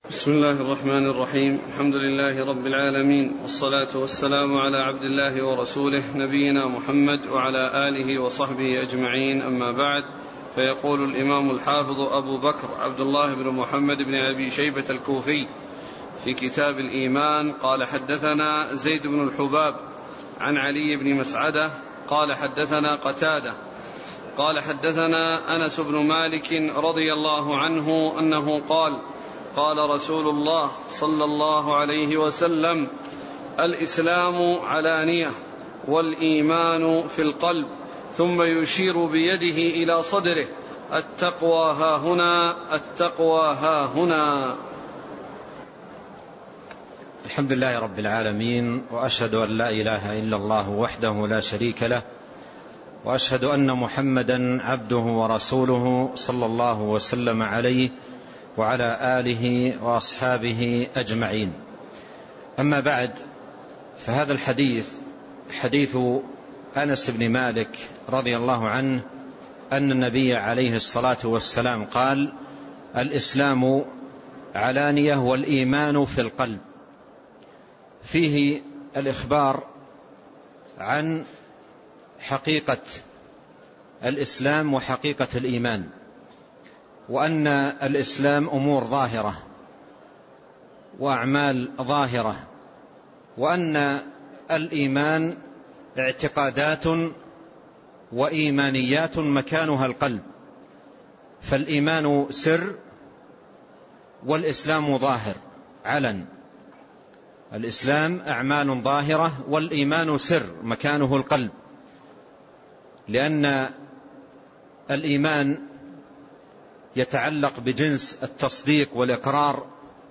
بسم الله الرحمن الرحيم. الحمد لله رب العالمين، والصلاة والسلام على عبد الله ورسوله نبينا محمد وعلى آله وصحبه أجمعين، أما بعد. فيقول الإمام الحافظ أبو بكر عبد الله بن محمد بن أبي شيبة الكوفي في كتاب الإيمان قال: حدثنا زيد بن الحباب عن علي بن مسعدة قال: حدثنا قتادة قال: حدثنا أنس بن مالك رضي الله عنه أنه قال: قال رسول الله صلى الله عليه وسلم: الإسلام علانية والإيمان في القلب، ثم يشير بيده إلى صدره: التقوى ها هنا، التقوى ها هنا. الحمد لله رب العالمين، وأشهد أن لا إله إلا الله وحده لا شريك له، وأشهد أن محمدا عبده ورسوله صلى الله وسلم عليه وعلى آله وأصحابه أجمعين. أما بعد، فهذا الحديث حديث أنس بن مالك رضي الله عنه أن النبي عليه الصلاة والسلام قال: الإسلام علانية والإيمان في القلب. فيه الإخبار عن حقيقة الإسلام وحقيقة الإيمان، وأن الإسلام أمور ظاهرة وأعمال ظاهرة، وأن الإيمان اعتقادات وإيمانيات مكانها القلب، فالإيمان سر والإسلام ظاهر علن. الإسلام أعمال ظاهرة والإيمان سر مكانه القلب، لأن الإيمان يتعلق بجنس التصديق والإقرار،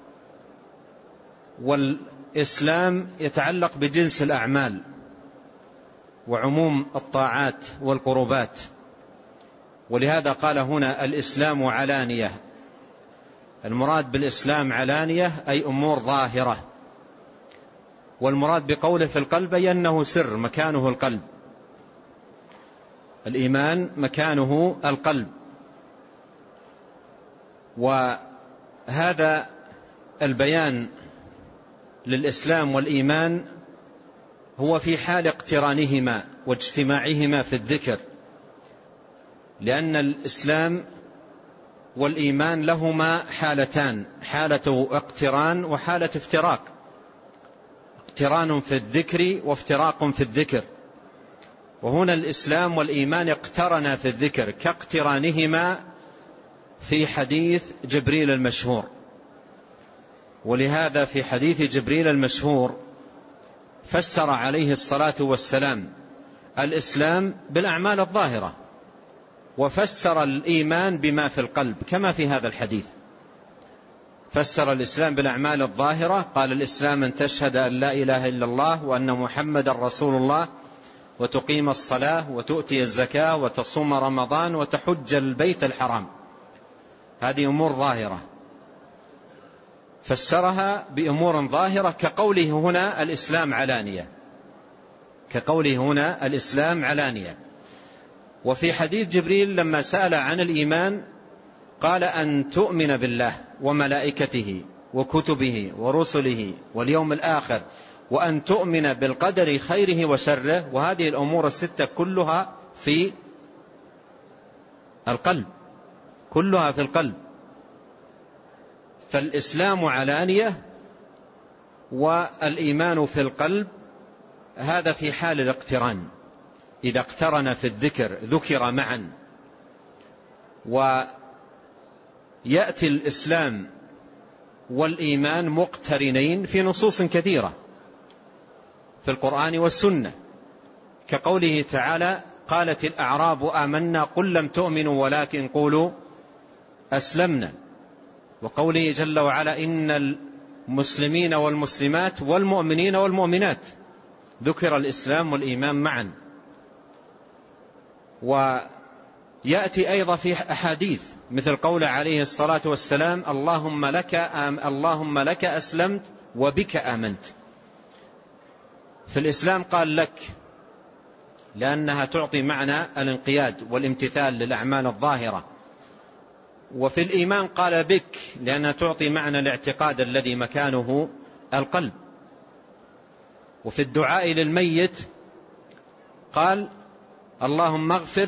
والإسلام يتعلق بجنس الأعمال وعموم الطاعات والقربات. ولهذا قال هنا: الإسلام علانية. المراد بالإسلام علانية أي أمور ظاهرة، والمراد بقوله في القلب أي أنه سر مكانه القلب. الإيمان مكانه القلب، وهذا البيان للإسلام والإيمان هو في حال اقترانهما واجتماعهما في الذكر، لأن الإسلام والإيمان لهما حالتان: حالة اقتران وحالة افتراق. اقتران في الذكر وافتراق في الذكر، وهنا الإسلام والإيمان اقترنا في الذكر كاقترانهما في حديث جبريل المشهور. ولهذا في حديث جبريل المشهور فسر عليه الصلاة والسلام الإسلام بالأعمال الظاهرة، وفسر الإيمان بما في القلب كما في هذا الحديث. فسر الإسلام بالأعمال الظاهرة، قال: الإسلام أن تشهد أن لا إله إلا الله وأن محمد رسول الله، وتقيم الصلاة وتؤتي الزكاة وتصوم رمضان وتحج البيت الحرام. هذه أمور ظاهرة، فسرها بأمور ظاهرة كقوله هنا: الإسلام علانية، كقوله هنا: الإسلام علانية. وفي حديث جبريل لما سأل عن الإيمان قال: أن تؤمن بالله وملائكته وكتبه ورسله واليوم الآخر، وأن تؤمن بالقدر خيره وشره. وهذه الأمور الستة كلها في القلب، كلها في القلب. فالإسلام علانية والإيمان في القلب، هذا في حال الاقتران، إذا اقترن في الذكر ذكر معا. ويأتي الإسلام والإيمان مقترنين في نصوص كثيرة في القرآن والسنة، كقوله تعالى: قالت الأعراب آمنا قل لم تؤمنوا ولكن قولوا أسلمنا. وقوله جل وعلا: إن المسلمين والمسلمات والمؤمنين والمؤمنات. ذكر الإسلام والإيمان معا. ويأتي أيضا في أحاديث مثل قول عليه الصلاة والسلام: اللهم لك أسلمت وبك آمنت. في الإسلام قال لك، لأنها تعطي معنى الانقياد والامتثال للأعمال الظاهرة. وفي الإيمان قال بك لأنها تعطي معنى الاعتقاد الذي مكانه القلب. وفي الدعاء للميت قال اللهم اغفر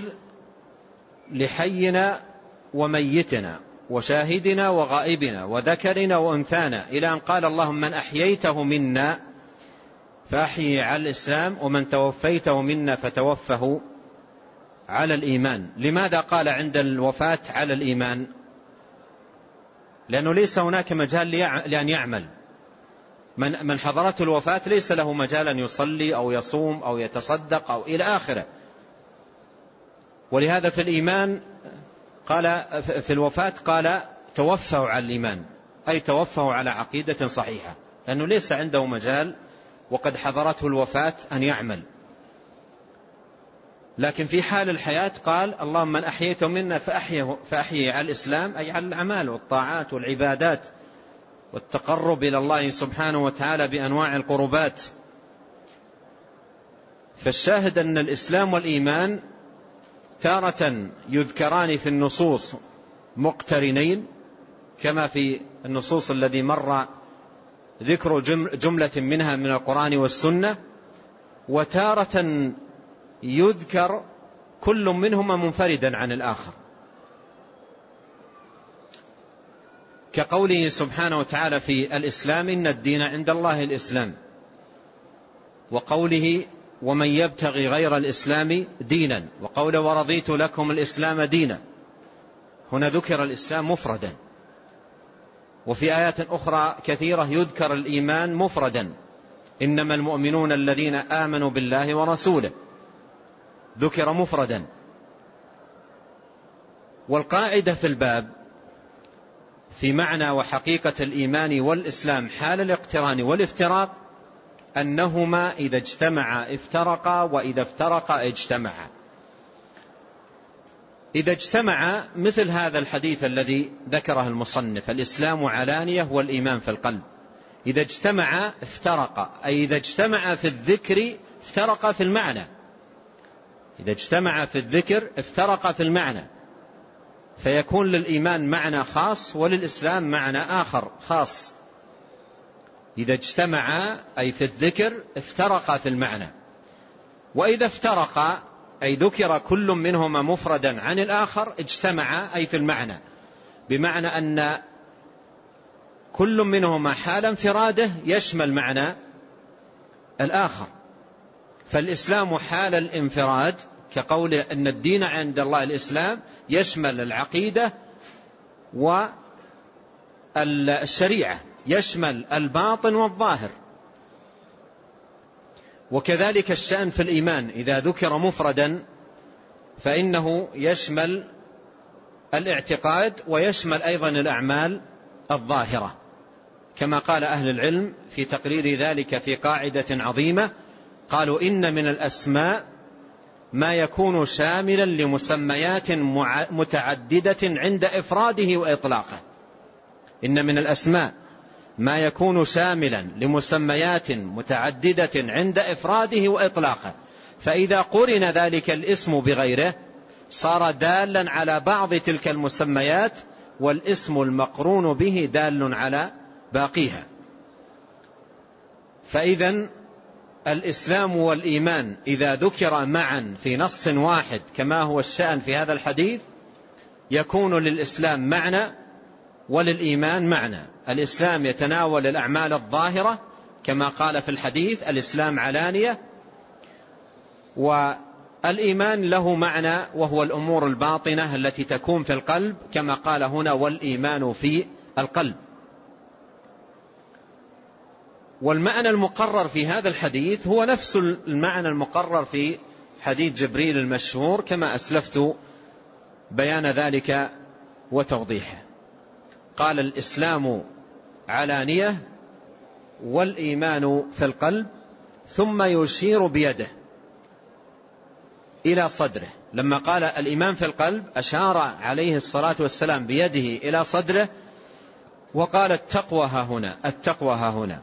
لحينا وميتنا وشاهدنا وغائبنا وذكرنا وأنثانا، إلى أن قال اللهم من أحييته منا فأحيي على الإسلام ومن توفيته منا فتوفه على الإيمان. لماذا قال عند الوفاة على الإيمان؟ لأنه ليس هناك مجال لأن يعمل. من حضرته الوفاة ليس له مجال أن يصلي أو يصوم أو يتصدق أو إلى آخره. ولهذا في الإيمان قال في الوفاة قال توفوا على الإيمان، أي توفوا على عقيدة صحيحة، لأنه ليس عنده مجال وقد حضرته الوفاة أن يعمل. لكن في حال الحياة قال اللهم من أحييته منا فأحيي على الإسلام، أي على الأعمال والطاعات والعبادات والتقرب إلى الله سبحانه وتعالى بأنواع القربات. فالشاهد أن الإسلام والإيمان تارة يذكران في النصوص مقترنين كما في النصوص الذي مر ذكر جملة منها من القرآن والسنة، وتارة يذكر كل منهما منفردا عن الآخر، كقوله سبحانه وتعالى في الإسلام إن الدين عند الله الإسلام، وقوله ومن يبتغي غير الإسلام دينا، وقوله ورضيت لكم الإسلام دينا. هنا ذكر الإسلام مفردا، وفي آيات أخرى كثيرة يذكر الإيمان مفردا، إنما المؤمنون الذين آمنوا بالله ورسوله، ذكر مفردا. والقاعدة في الباب في معنى وحقيقة الإيمان والإسلام حال الاقتران والافتراق أنهما إذا اجتمعا افترقا وإذا افترقا اجتمعا. إذا اجتمعا مثل هذا الحديث الذي ذكره المصنف الإسلام علانية والإيمان في القلب، إذا اجتمعا افترقا، أي إذا اجتمعا في الذكر افترقا في المعنى، إذا اجتمعا في الذكر افترقا في المعنى، فيكون للإيمان معنى خاص وللإسلام معنى آخر خاص. إذا اجتمعا أي في الذكر افترقا في المعنى، وإذا افترقا أي ذكر كل منهما مفردا عن الآخر اجتمعا أي في المعنى، بمعنى أن كل منهما حال انفراده يشمل معنى الآخر. فالإسلام حال الانفراد كقول أن الدين عند الله الإسلام يشمل العقيدة والشريعة، يشمل الباطن والظاهر. وكذلك الشأن في الإيمان إذا ذكر مفردا فإنه يشمل الاعتقاد ويشمل أيضا الأعمال الظاهرة، كما قال أهل العلم في تقرير ذلك في قاعدة عظيمة، قالوا إن من الأسماء ما يكون شاملا لمسميات متعددة عند إفراده وإطلاقه. إن من الأسماء ما يكون شاملا لمسميات متعددة عند إفراده وإطلاقه، فإذا قرن ذلك الاسم بغيره صار دالا على بعض تلك المسميات، والاسم المقرون به دال على باقيها. فإذن الإسلام والإيمان إذا ذكر معا في نص واحد كما هو الشأن في هذا الحديث يكون للإسلام معنى وللإيمان معنى. الإسلام يتناول الأعمال الظاهرة كما قال في الحديث الإسلام علانية، والإيمان له معنى وهو الأمور الباطنة التي تكون في القلب كما قال هنا والإيمان في القلب. والمعنى المقرر في هذا الحديث هو نفس المعنى المقرر في حديث جبريل المشهور كما أسلفت بيان ذلك وتوضيحه. قال الإسلام علانية والإيمان في القلب، ثم يشير بيده إلى صدره. لما قال الإيمان في القلب أشار عليه الصلاة والسلام بيده إلى صدره وقال التقوى ها هنا، التقوى ها هنا،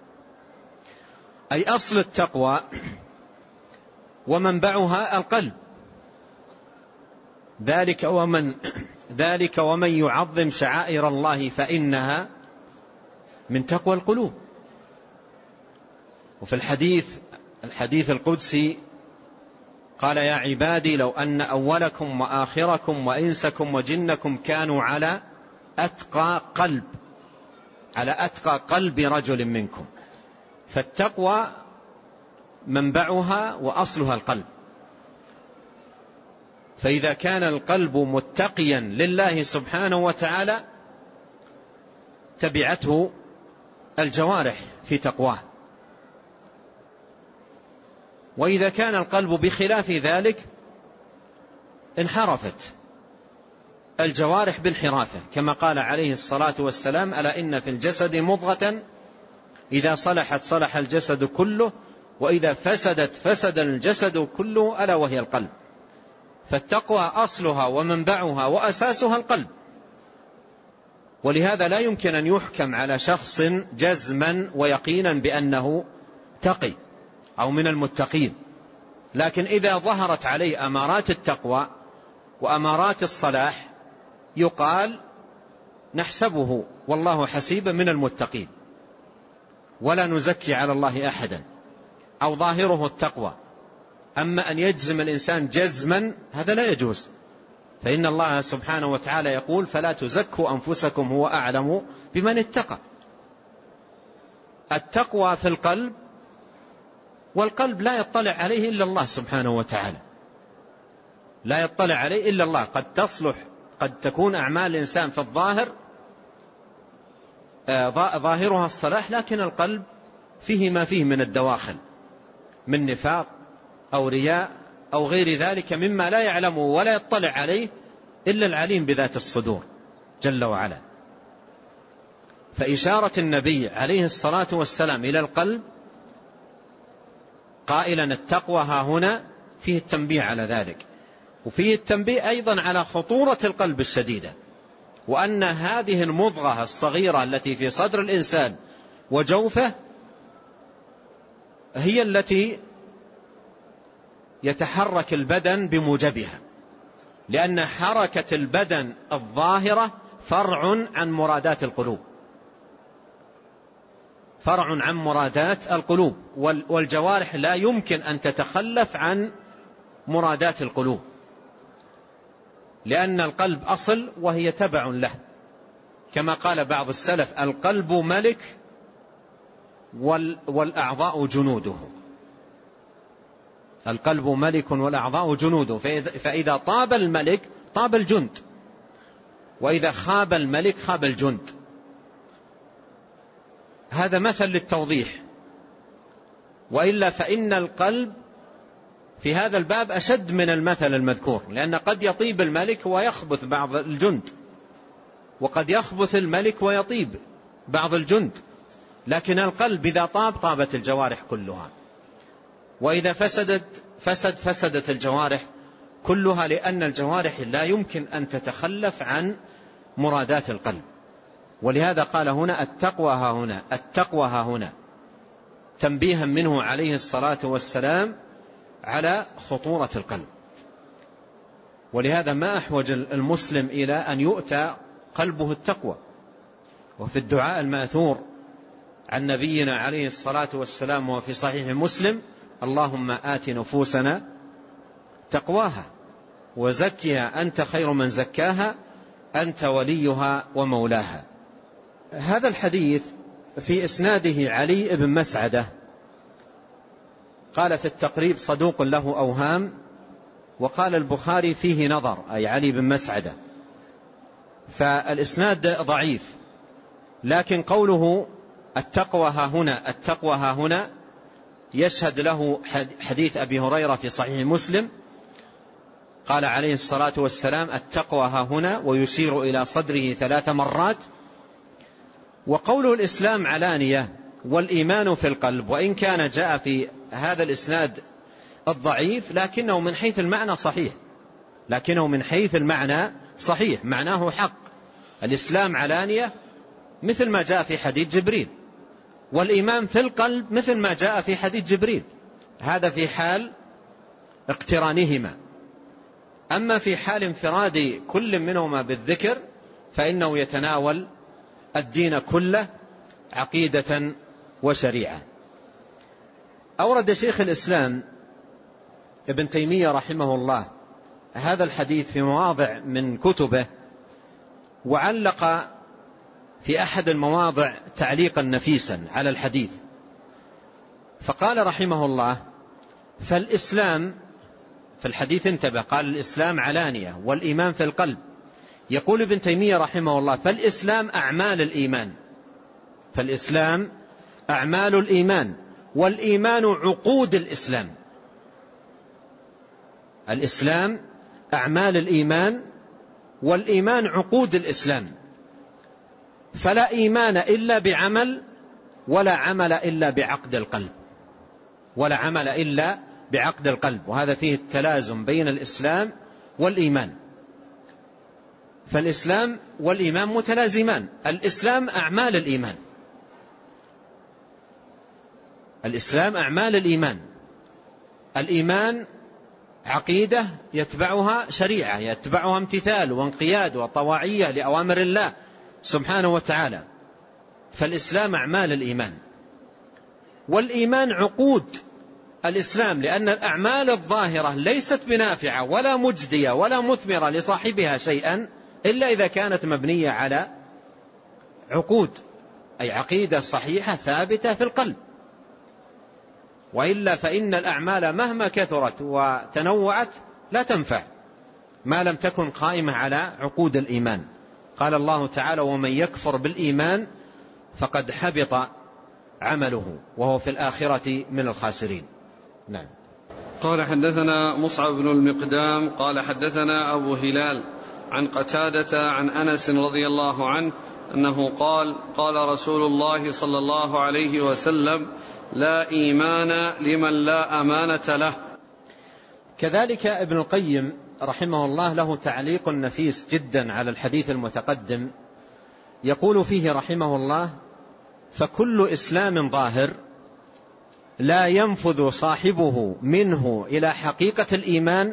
أي أصل التقوى ومنبعها القلب. ذلك ومن يعظم شعائر الله فإنها من تقوى القلوب. وفي الحديث القدسي قال يا عبادي لو أن أولكم وآخركم وإنسكم وجنكم كانوا على أتقى قلب رجل منكم. فالتقوى منبعها وأصلها القلب، فإذا كان القلب متقيا لله سبحانه وتعالى تبعته الجوارح في تقواه، وإذا كان القلب بخلاف ذلك انحرفت الجوارح بانحرافه، كما قال عليه الصلاة والسلام ألا إن في الجسد مضغة إذا صلحت صلح الجسد كله وإذا فسدت فسد الجسد كله ألا وهي القلب. فالتقوى أصلها ومنبعها وأساسها القلب، ولهذا لا يمكن أن يحكم على شخص جزما ويقينا بأنه تقي أو من المتقين، لكن إذا ظهرت عليه أمارات التقوى وأمارات الصلاح يقال نحسبه والله حسيبا من المتقين، ولا نزكي على الله أحدا، أو ظاهره التقوى. أما أن يجزم الإنسان جزما هذا لا يجوز، فإن الله سبحانه وتعالى يقول فلا تزكوا أنفسكم هو أعلم بمن اتقى. التقوى في القلب، والقلب لا يطلع عليه إلا الله سبحانه وتعالى، لا يطلع عليه إلا الله. قد تكون أعمال الإنسان في الظاهر ظاهرها الصلاح، لكن القلب فيه ما فيه من الدواخل من نفاق أو رياء أو غير ذلك مما لا يعلمه ولا يطلع عليه إلا العليم بذات الصدور جل وعلا. فإشارة النبي عليه الصلاة والسلام إلى القلب قائلا التقوى ها هنا فيه التنبيه على ذلك، وفيه التنبيه أيضا على خطورة القلب الشديدة، وأن هذه المضغة الصغيرة التي في صدر الإنسان وجوفه هي التي يتحرك البدن بموجبها، لأن حركة البدن الظاهرة فرع عن مرادات القلوب، فرع عن مرادات القلوب، والجوارح لا يمكن أن تتخلف عن مرادات القلوب، لأن القلب أصل وهي تبع له، كما قال بعض السلف القلب ملك والأعضاء جنوده. القلب ملك والأعضاء جنوده، فإذا طاب الملك طاب الجند، وإذا خاب الملك خاب الجند. هذا مثل للتوضيح، وإلا فإن القلب في هذا الباب أشد من المثل المذكور، لأن قد يطيب الملك ويخبث بعض الجند، وقد يخبث الملك ويطيب بعض الجند، لكن القلب إذا طاب طابت الجوارح كلها، وإذا فسدت الجوارح كلها، لأن الجوارح لا يمكن أن تتخلف عن مرادات القلب. ولهذا قال هنا التقوى ها هنا تنبيها منه عليه الصلاة والسلام على خطورة القلب. ولهذا ما أحوج المسلم إلى أن يؤتى قلبه التقوى. وفي الدعاء الماثور عن نبينا عليه الصلاة والسلام وفي صحيح مسلم اللهم آت نفوسنا تقواها وزكها أنت خير من زكاها أنت وليها ومولاها. هذا الحديث في إسناده علي بن مسعدة، قال في التقريب صدوق له أوهام، وقال البخاري فيه نظر، أي علي بن مسعدة، فالإسناد ضعيف. لكن قوله التقوى ها هنا يشهد له حديث أبي هريرة في صحيح مسلم، قال عليه الصلاة والسلام التقوى ها هنا، ويشير إلى صدره 3 مرات. وقوله الإسلام علانية والإيمان في القلب، وإن كان جاء في هذا الإسناد الضعيف لكنه من حيث المعنى صحيح، معناه حق. الإسلام علانية مثل ما جاء في حديث جبريل، والإيمان في القلب مثل ما جاء في حديث جبريل، هذا في حال اقترانهما. أما في حال انفراد كل منهما بالذكر فإنه يتناول الدين كله عقيدة وشريعة. أورد شيخ الإسلام ابن تيمية رحمه الله هذا الحديث في مواضع من كتبه، وعلق في أحد المواضع تعليقا نفيسا على الحديث، فقال رحمه الله: فالإسلام في الحديث انتبه، قال الإسلام علانية والإيمان في القلب. يقول ابن تيمية رحمه الله: فالإسلام أعمال الإيمان، فالإسلام أعمال الإيمان، والإيمان عقود الإسلام. الإسلام أعمال الإيمان، والإيمان عقود الإسلام. فلا إيمان إلا بعمل، ولا عمل إلا بعقد القلب، ولا عمل إلا بعقد القلب. وهذا فيه التلازم بين الإسلام والإيمان، فالإسلام والإيمان متلازمان. الإسلام أعمال الإيمان، الإسلام أعمال الإيمان. الإيمان عقيدة يتبعها شريعة، يتبعها امتثال وانقياد وطواعية لأوامر الله سبحانه وتعالى. فالإسلام أعمال الإيمان، والإيمان عقود الإسلام، لأن الأعمال الظاهرة ليست بنافعة ولا مجدية ولا مثمرة لصاحبها شيئا إلا إذا كانت مبنية على عقود، أي عقيدة صحيحة ثابتة في القلب. وإلا فإن الأعمال مهما كثرت وتنوعت لا تنفع ما لم تكن قائمة على عقود الإيمان. قال الله تعالى: ومن يكفر بالإيمان فقد حبط عمله وهو في الآخرة من الخاسرين. نعم. قال: حدثنا مصعب بن المقدام قال حدثنا أبو هلال عن قتادة عن أنس رضي الله عنه أنه قال: قال رسول الله صلى الله عليه وسلم: لا إيمان لمن لا أمانة له. كذلك ابن القيم رحمه الله له تعليق نفيس جدا على الحديث المتقدم، يقول فيه رحمه الله: فكل إسلام ظاهر لا ينفذ صاحبه منه إلى حقيقة الإيمان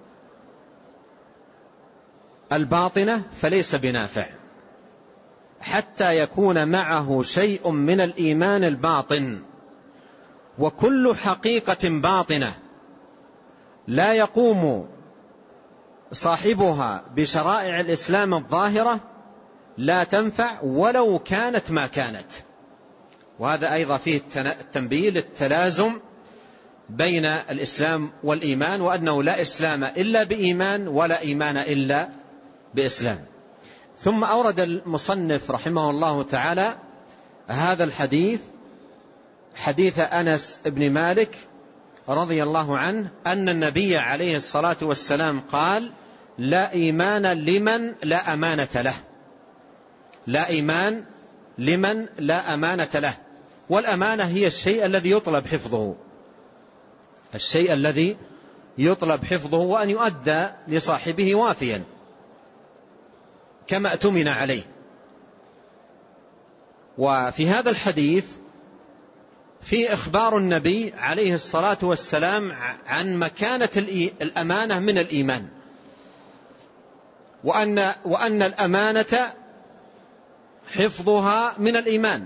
الباطنة فليس بنافع، حتى يكون معه شيء من الإيمان الباطن. وكل حقيقة باطنة لا يقوم صاحبها بشرائع الإسلام الظاهرة لا تنفع ولو كانت ما كانت. وهذا أيضا فيه التنبيه للتلازم بين الإسلام والإيمان، وأنه لا إسلام إلا بإيمان ولا إيمان إلا بإسلام. ثم أورد المصنف رحمه الله تعالى هذا الحديث، حديث أنس بن مالك رضي الله عنه أن النبي عليه الصلاة والسلام قال: لا إيمان لمن لا أمانة له، لا إيمان لمن لا أمانة له. والأمانة هي الشيء الذي يطلب حفظه، الشيء الذي يطلب حفظه وأن يؤدى لصاحبه وافيا كما اؤتمن عليه. وفي هذا الحديث في إخبار النبي عليه الصلاة والسلام عن مكانة الأمانة من الإيمان، وأن الأمانة حفظها من الإيمان،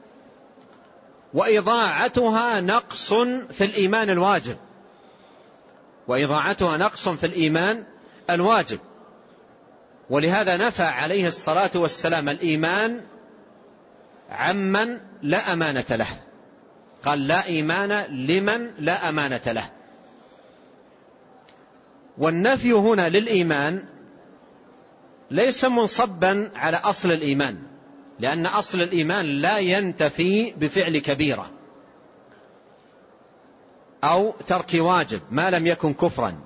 وإضاعتها نقص في الإيمان الواجب، وإضاعتها نقص في الإيمان الواجب. ولهذا نفى عليه الصلاة والسلام الإيمان عمن لا أمانة له، قال: لا إيمان لمن لا أمانة له. والنفي هنا للإيمان ليس منصبا على أصل الإيمان، لأن أصل الإيمان لا ينتفي بفعل كبيرة أو ترك واجب ما لم يكن كفرا،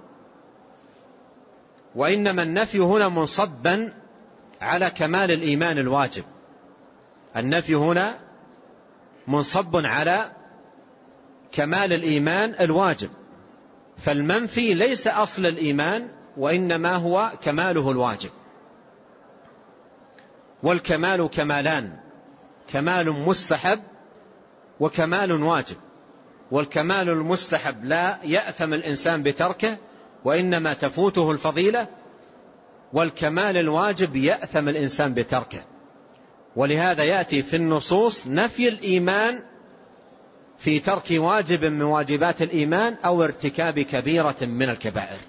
وإنما النفي هنا منصبا على كمال الإيمان الواجب. النفي هنا منصب على كمال الإيمان الواجب، فالمنفي ليس أصل الإيمان وإنما هو كماله الواجب. والكمال كمالان: كمال مستحب وكمال واجب. والكمال المستحب لا يأثم الإنسان بتركه، وإنما تفوته الفضيلة، والكمال الواجب يأثم الإنسان بتركه. ولهذا يأتي في النصوص نفي الإيمان في ترك واجب من واجبات الإيمان أو ارتكاب كبيرة من الكبائر،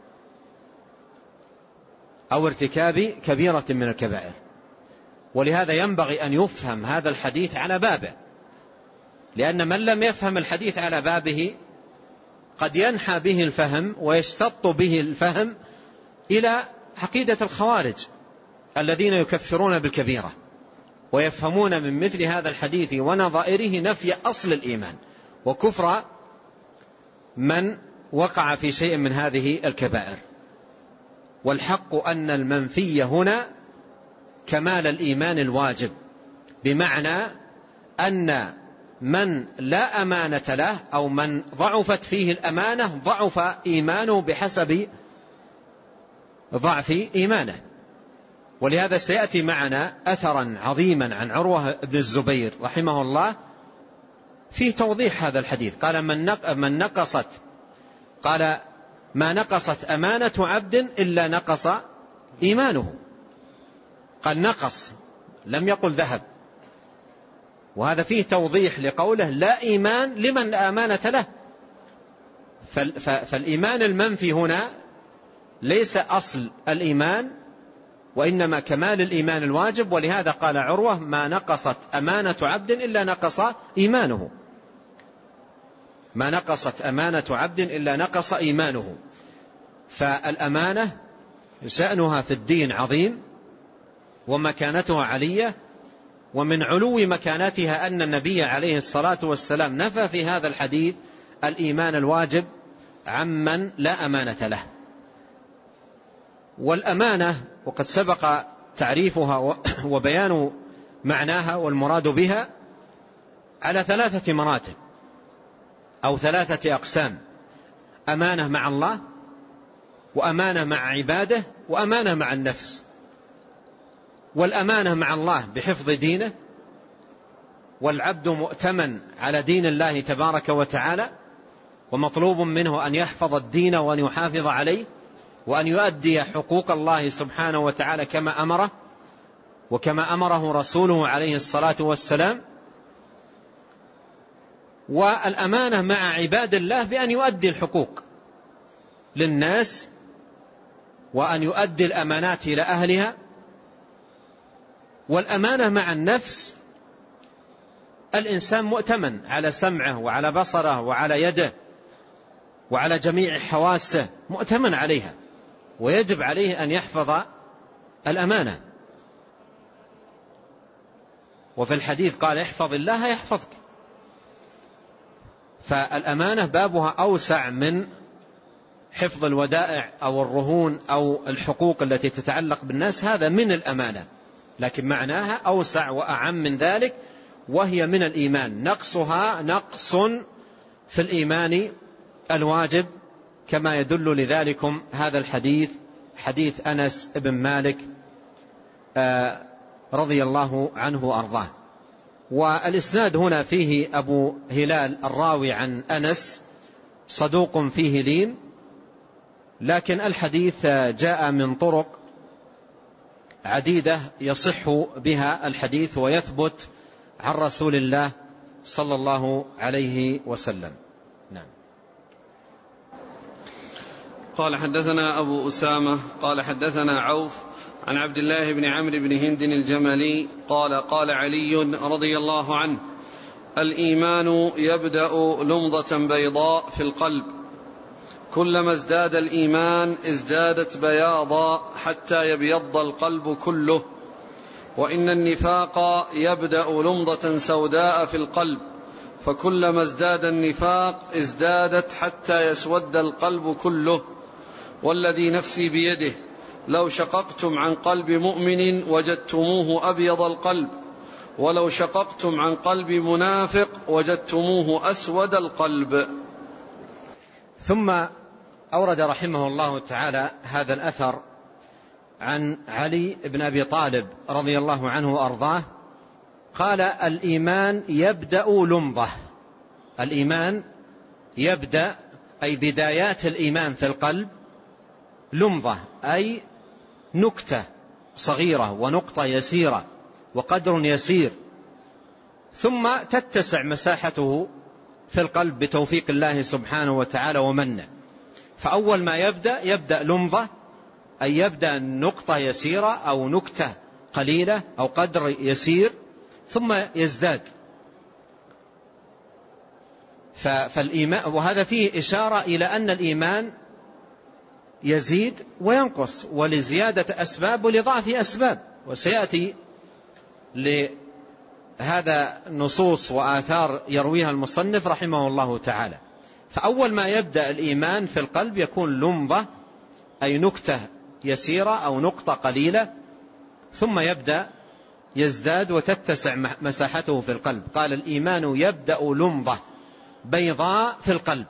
ولهذا ينبغي أن يفهم هذا الحديث على بابه، لأن من لم يفهم الحديث على بابه قد ينحى به الفهم ويشتط به الفهم إلى عقيدة الخوارج الذين يكفرون بالكبيرة، ويفهمون من مثل هذا الحديث ونظائره نفي أصل الإيمان وكفر من وقع في شيء من هذه الكبائر. والحق أن المنفي هنا كمال الإيمان الواجب، بمعنى أن من لا أمانة له أو من ضعفت فيه الأمانة ضعف إيمانه بحسب ضعف إيمانه. ولهذا سيأتي معنا أثرا عظيما عن عروة بن الزبير رحمه الله في توضيح هذا الحديث. قال ما نقصت أمانة عبد إلا نقص إيمانه. قال نقص، لم يقل ذهب، وهذا فيه توضيح لقوله لا إيمان لمن لا أمانة له. فالإيمان المنفي هنا ليس أصل الإيمان، وإنما كمال الإيمان الواجب. ولهذا قال عروة ما نقصت أمانة عبد إلا نقص إيمانه، ما نقصت أمانة عبد إلا نقص إيمانه. فالأمانة شأنها في الدين عظيم ومكانتها علية، ومن علو مكانتها أن النبي عليه الصلاة والسلام نفى في هذا الحديث الإيمان الواجب عمن لا أمانة له. والأمانة وقد سبق تعريفها وبيان معناها والمراد بها على 3 مراتب أو 3 أقسام: أمانة مع الله، وأمانة مع عباده، وأمانة مع النفس. والأمانة مع الله بحفظ دينه، والعبد مؤتمن على دين الله تبارك وتعالى، ومطلوب منه أن يحفظ الدين وأن يحافظ عليه، وأن يؤدي حقوق الله سبحانه وتعالى كما أمره وكما أمره رسوله عليه الصلاة والسلام. والأمانة مع عباد الله بأن يؤدي الحقوق للناس وأن يؤدي الأمانات إلى أهلها. والأمانة مع النفس، الإنسان مؤتمن على سمعه وعلى بصره وعلى يده وعلى جميع حواسه، مؤتمن عليها، ويجب عليه أن يحفظ الأمانة. وفي الحديث قال احفظ الله يحفظك. فالأمانة بابها أوسع من حفظ الودائع أو الرهون أو الحقوق التي تتعلق بالناس، هذا من الأمانة، لكن معناها أوسع وأعم من ذلك، وهي من الإيمان. نقصها نقص في الإيمان الواجب، كما يدل لذلكم هذا الحديث، حديث أنس بن مالك رضي الله عنه وأرضاه. والإسناد هنا فيه أبو هلال الراوي عن أنس صدوق فيه لين، لكن الحديث جاء من طرق عديدة يصح بها الحديث ويثبت عن رسول الله صلى الله عليه وسلم. نعم. قال حدثنا أبو أسامة قال حدثنا عوف عن عبد الله بن عمرو بن هند الجملي قال قال علي رضي الله عنه: الإيمان يبدأ لمضة بيضاء في القلب، كلما ازداد الإيمان ازدادت بياضا حتى يبيض القلب كله، وإن النفاق يبدأ لمضة سوداء في القلب، فكلما ازداد النفاق ازدادت حتى يسود القلب كله، والذي نفسي بيده لو شققتم عن قلب مؤمن وجدتموه أبيض القلب، ولو شققتم عن قلب منافق وجدتموه أسود القلب. ثم أورد رحمه الله تعالى هذا الأثر عن علي بن أبي طالب رضي الله عنه وأرضاه قال: الإيمان يبدأ لمضة. الإيمان يبدأ أي بدايات الإيمان في القلب لمضة أي نكتة صغيرة ونقطة يسيرة وقدر يسير، ثم تتسع مساحته في القلب بتوفيق الله سبحانه وتعالى ومنه. فأول ما يبدأ لمضة أي يبدأ نقطة يسيرة أو نكتة قليلة أو قدر يسير، ثم يزداد. فالإيمان، وهذا فيه إشارة إلى أن الإيمان يزيد وينقص، ولزيادة أسباب ولضعف أسباب، وسيأتي لهذا نصوص وآثار يرويها المصنف رحمه الله تعالى. فأول ما يبدأ الإيمان في القلب يكون لمضة أي نكتة يسيرة أو نقطة قليلة، ثم يبدأ يزداد وتتسع مساحته في القلب. قال الإيمان يبدأ لمضة بيضاء في القلب،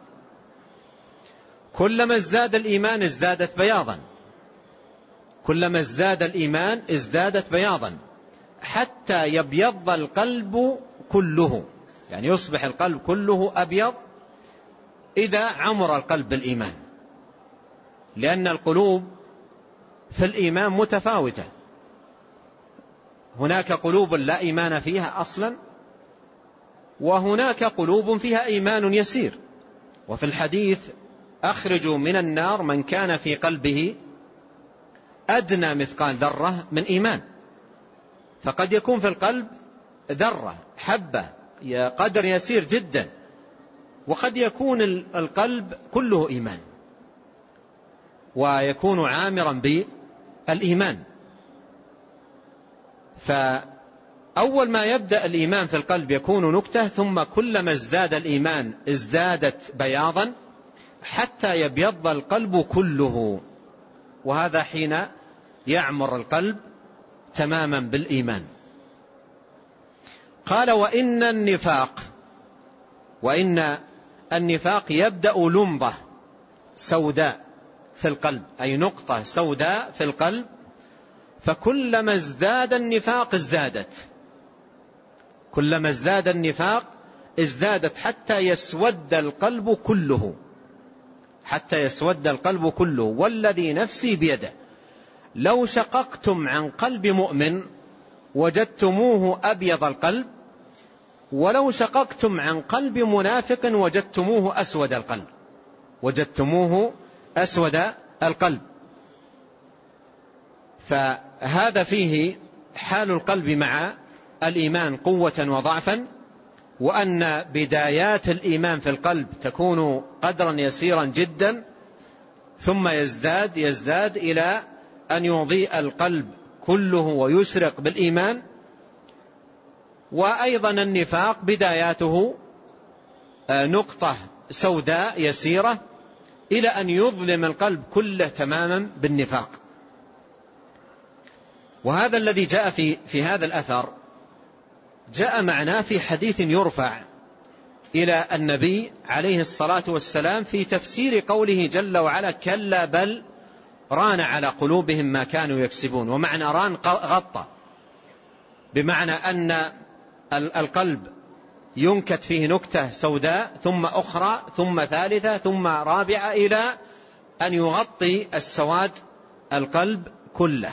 كلما ازداد الإيمان ازدادت بياضا، كلما ازداد الإيمان ازدادت بياضا حتى يبيض القلب كله، يعني يصبح القلب كله أبيض إذا عمر القلب بالإيمان، لأن القلوب في الإيمان متفاوتة. هناك قلوب لا إيمان فيها أصلا، وهناك قلوب فيها إيمان يسير. وفي الحديث أخرجوا من النار من كان في قلبه أدنى مثقال ذرة من إيمان. فقد يكون في القلب ذرة حبة قدر يسير جدا، وقد يكون القلب كله إيمان ويكون عامرا بالإيمان. فأول ما يبدأ الإيمان في القلب يكون نكتة، ثم كلما ازداد الإيمان ازدادت بياضا حتى يبيض القلب كله، وهذا حين يعمر القلب تماما بالإيمان. قال وإن النفاق يبدأ لمضة سوداء في القلب أي نقطة سوداء في القلب، فكلما ازداد النفاق ازدادت، كلما ازداد النفاق ازدادت حتى يسود القلب كله، حتى يسود القلب كله. والذي نفسي بيده لو شققتم عن قلب مؤمن وجدتموه أبيض القلب، ولو شققتم عن قلب منافق وجدتموه أسود القلب، وجدتموه أسود القلب. فهذا فيه حال القلب مع الإيمان قوة وضعفا، وأن بدايات الإيمان في القلب تكون قدرا يسيرا جدا، ثم يزداد إلى أن يضيء القلب كله ويشرق بالإيمان. وأيضا النفاق بداياته نقطة سوداء يسيرة إلى أن يظلم القلب كله تماما بالنفاق. وهذا الذي جاء في هذا الأثر جاء معناه في حديث يرفع إلى النبي عليه الصلاة والسلام في تفسير قوله جل وعلا كلا بل ران على قلوبهم ما كانوا يكسبون. ومعنى ران غطى، بمعنى أن القلب ينكت فيه نكتة سوداء ثم أخرى ثم ثالثة ثم رابعة إلى أن يغطي السواد القلب كله.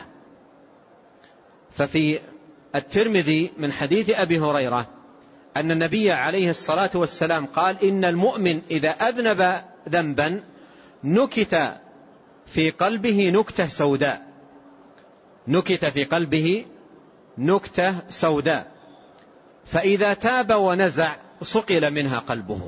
ففي الترمذي من حديث أبي هريرة أن النبي عليه الصلاة والسلام قال إن المؤمن إذا أذنب ذنبا نكت في قلبه نكتة سوداء، نكت في قلبه نكتة سوداء، فإذا تاب ونزع صقل منها قلبه،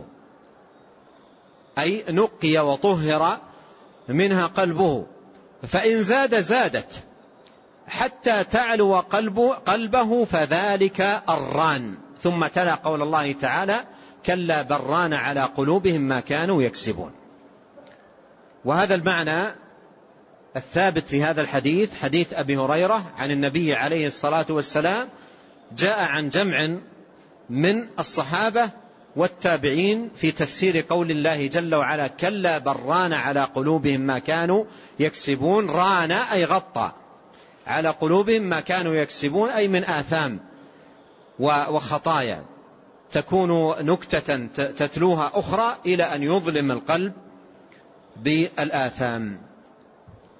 أي نقي وطهر منها قلبه، فإن زادت حتى تعلو قلبه فذلك الران. ثم تلا قول الله تعالى كلا بل ران على قلوبهم ما كانوا يكسبون. وهذا المعنى الثابت في هذا الحديث، حديث أبي هريرة عن النبي عليه الصلاة والسلام، جاء عن جمع من الصحابة والتابعين في تفسير قول الله جل وعلا كلا بل ران على قلوبهم ما كانوا يكسبون. ران أي غطى على قلوبهم ما كانوا يكسبون، أي من آثام وخطايا تكون نكتة تتلوها أخرى إلى أن يظلم القلب بالآثام.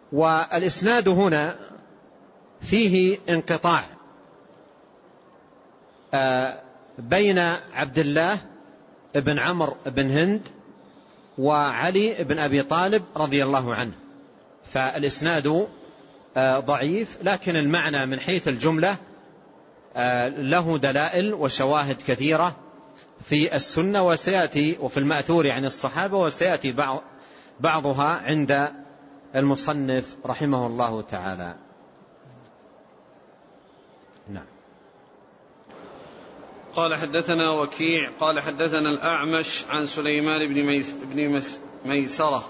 والإسناد هنا فيه انقطاع بين عبد الله بن عمرو بن هند وعلي بن أبي طالب رضي الله عنه، فالإسناد ضعيف، لكن المعنى من حيث الجملة له دلائل وشواهد كثيرة في السنة وسيأتي وفي المأثور عن الصحابة، وسيأتي بعضها عند المصنف رحمه الله تعالى. نعم. قال حدثنا وكيع قال حدثنا الأعمش عن سليمان بن ميسرة.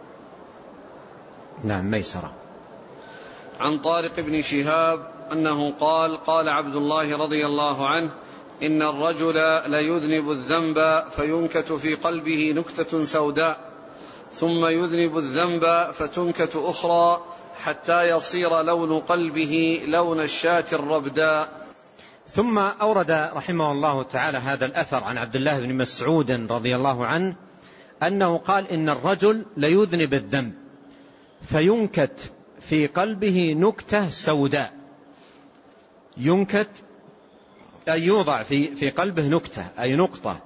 نعم ميسرة. عن طارق بن شهاب أنه قال قال عبد الله رضي الله عنه إن الرجل ليذنب الذنب فينكت في قلبه نكتة سوداء ثم يذنب الذنب فتنكت أخرى حتى يصير لون قلبه لون الشاة الربداء. ثم أورد رحمه الله تعالى هذا الأثر عن عبد الله بن مسعود رضي الله عنه أنه قال إن الرجل ليذنب الذنب فينكت في قلبه نكتة سوداء. ينكت أي يوضع في قلبه نكتة أي نقطة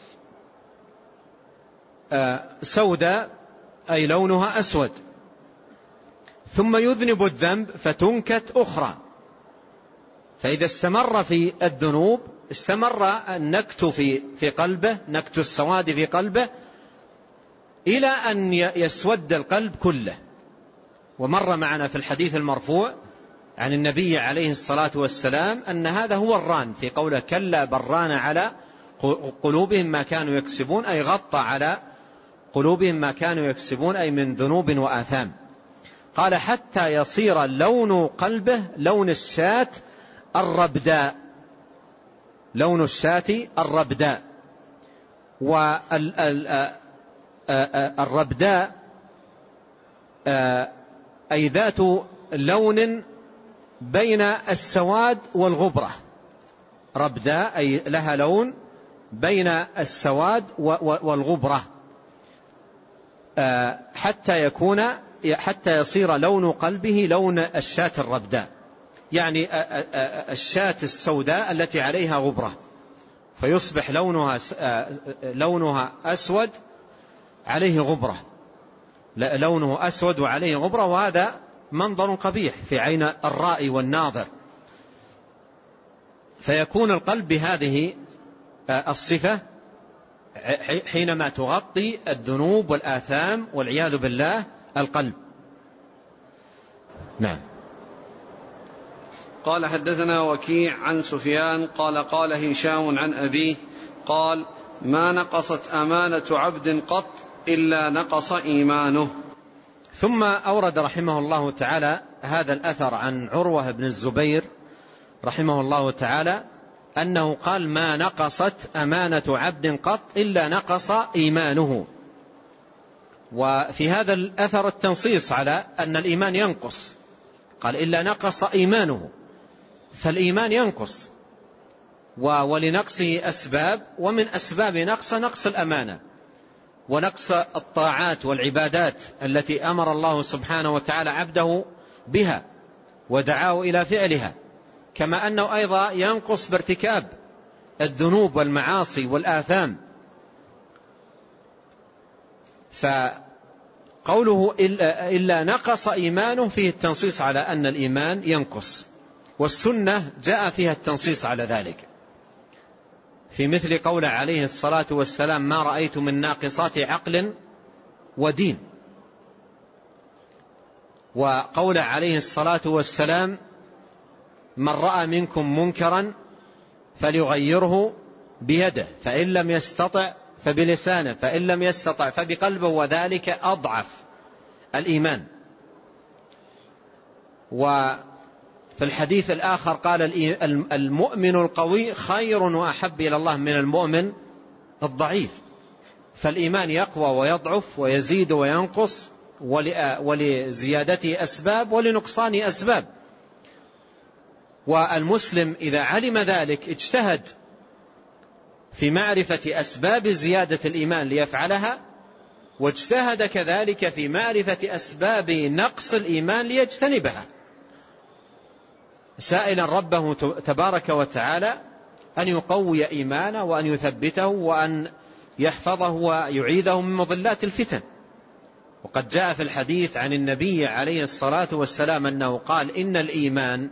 سوداء أي لونها أسود، ثم يذنب الذنب فتنكت أخرى. فإذا استمر في الذنوب استمر النكت في قلبه، نكت السواد في قلبه إلى أن يسود القلب كله. ومر معنا في الحديث المرفوع عن النبي عليه الصلاة والسلام أن هذا هو الران في قوله كلا بران على قلوبهم ما كانوا يكسبون، أي غطى على قلوبهم ما كانوا يكسبون أي من ذنوب وآثام. قال حتى يصير لون قلبه لون الشاة الربداء، لون الشاة الربداء. والربداء أي ذات لون بين السواد والغبرة، ربداء أي لها لون بين السواد والغبرة، حتى يصير لون قلبه لون الشاة الربداء، يعني الشاة السوداء التي عليها غبرة، فيصبح لونها أسود عليه غبرة، لونه أسود وعليه غبرة، وهذا منظر قبيح في عين الرائي والناظر. فيكون القلب بهذه الصفة حينما تغطي الذنوب والآثام والعياذ بالله القلب. نعم. قال حدثنا وكيع عن سفيان قال قال هشام عن أبيه قال ما نقصت أمانة عبد قط إلا نقص إيمانه. ثم أورد رحمه الله تعالى هذا الأثر عن عروة بن الزبير رحمه الله تعالى أنه قال ما نقصت أمانة عبد قط إلا نقص إيمانه. وفي هذا الأثر التنصيص على أن الإيمان ينقص، قال إلا نقص إيمانه، فالإيمان ينقص ولنقصه أسباب، ومن أسباب نقص الأمانة ونقص الطاعات والعبادات التي أمر الله سبحانه وتعالى عبده بها ودعاه إلى فعلها، كما أنه أيضا ينقص بارتكاب الذنوب والمعاصي والآثام. فقوله إلا نقص إيمانه فيه التنصيص على أن الإيمان ينقص، والسنة جاء فيها التنصيص على ذلك، في مثل قول عليه الصلاة والسلام ما رأيت من ناقصات عقل ودين، وقول عليه الصلاة والسلام من رأى منكم منكرا فليغيره بيده فإن لم يستطع فبلسانه فإن لم يستطع فبقلبه وذلك أضعف الإيمان. وفي الحديث الآخر قال المؤمن القوي خير وأحب إلى الله من المؤمن الضعيف. فالإيمان يقوى ويضعف ويزيد وينقص، ولزيادته أسباب ولنقصانه أسباب. والمسلم إذا علم ذلك اجتهد في معرفة أسباب زيادة الإيمان ليفعلها، واجتهد كذلك في معرفة أسباب نقص الإيمان ليجتنبها، سائلا ربه تبارك وتعالى أن يقوي إيمانه وأن يثبته وأن يحفظه ويعيذه من مضلات الفتن. وقد جاء في الحديث عن النبي عليه الصلاة والسلام أنه قال: إن الإيمان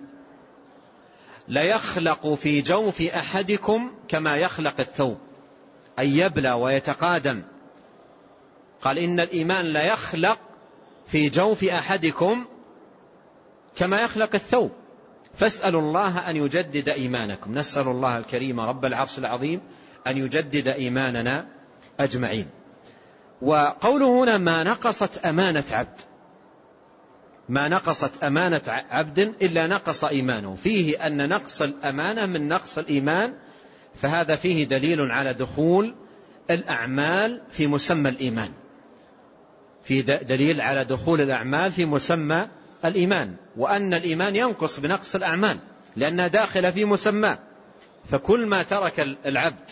ليخلق في جوف أحدكم كما يخلق الثوب، أي يبلى ويتقادم. قال: إن الإيمان ليخلق في جوف أحدكم كما يخلق الثوب، فاسألوا الله أن يجدد إيمانكم. نسأل الله الكريم رب العرش العظيم أن يجدد إيماننا أجمعين. وقوله هنا: ما نقصت أمانة عبد، ما نقصت أمانة عبد إلا نقص إيمانه، فيه أن نقص الأمانة من نقص الإيمان، فهذا فيه دليل على دخول الأعمال في مسمى الإيمان، في دليل على دخول الأعمال في مسمى الإيمان، وأن الإيمان ينقص بنقص الأعمال لأنها داخلة في مسمى. فكل ما ترك العبد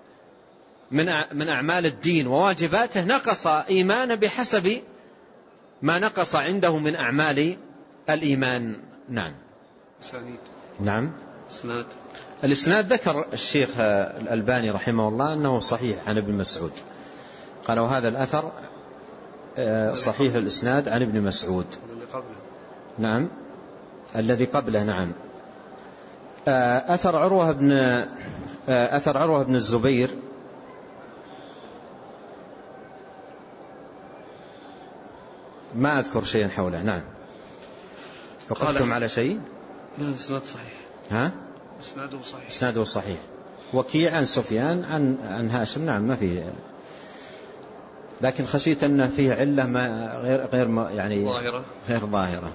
من أعمال الدين وواجباته نقص إيمانه بحسب ما نقص عنده من أعمال الإيمان. نعم. نعم. الإسناد ذكر الشيخ الألباني رحمه الله أنه صحيح عن ابن مسعود، قال: وهذا الأثر صحيح الإسناد عن ابن مسعود. نعم، الذي قبله. نعم. أثر عروة بن الزبير ما أذكر شيئا حوله. نعم. وقفتم على شيء؟ الإسناد صحيح. ها؟ إسناده صحيح. إسناده صحيح. وكيع عن سفيان عن هاشم. نعم، ما فيه، لكن خشيت أن فيه علة ما غير يعني ظاهرة. غير ظاهرة.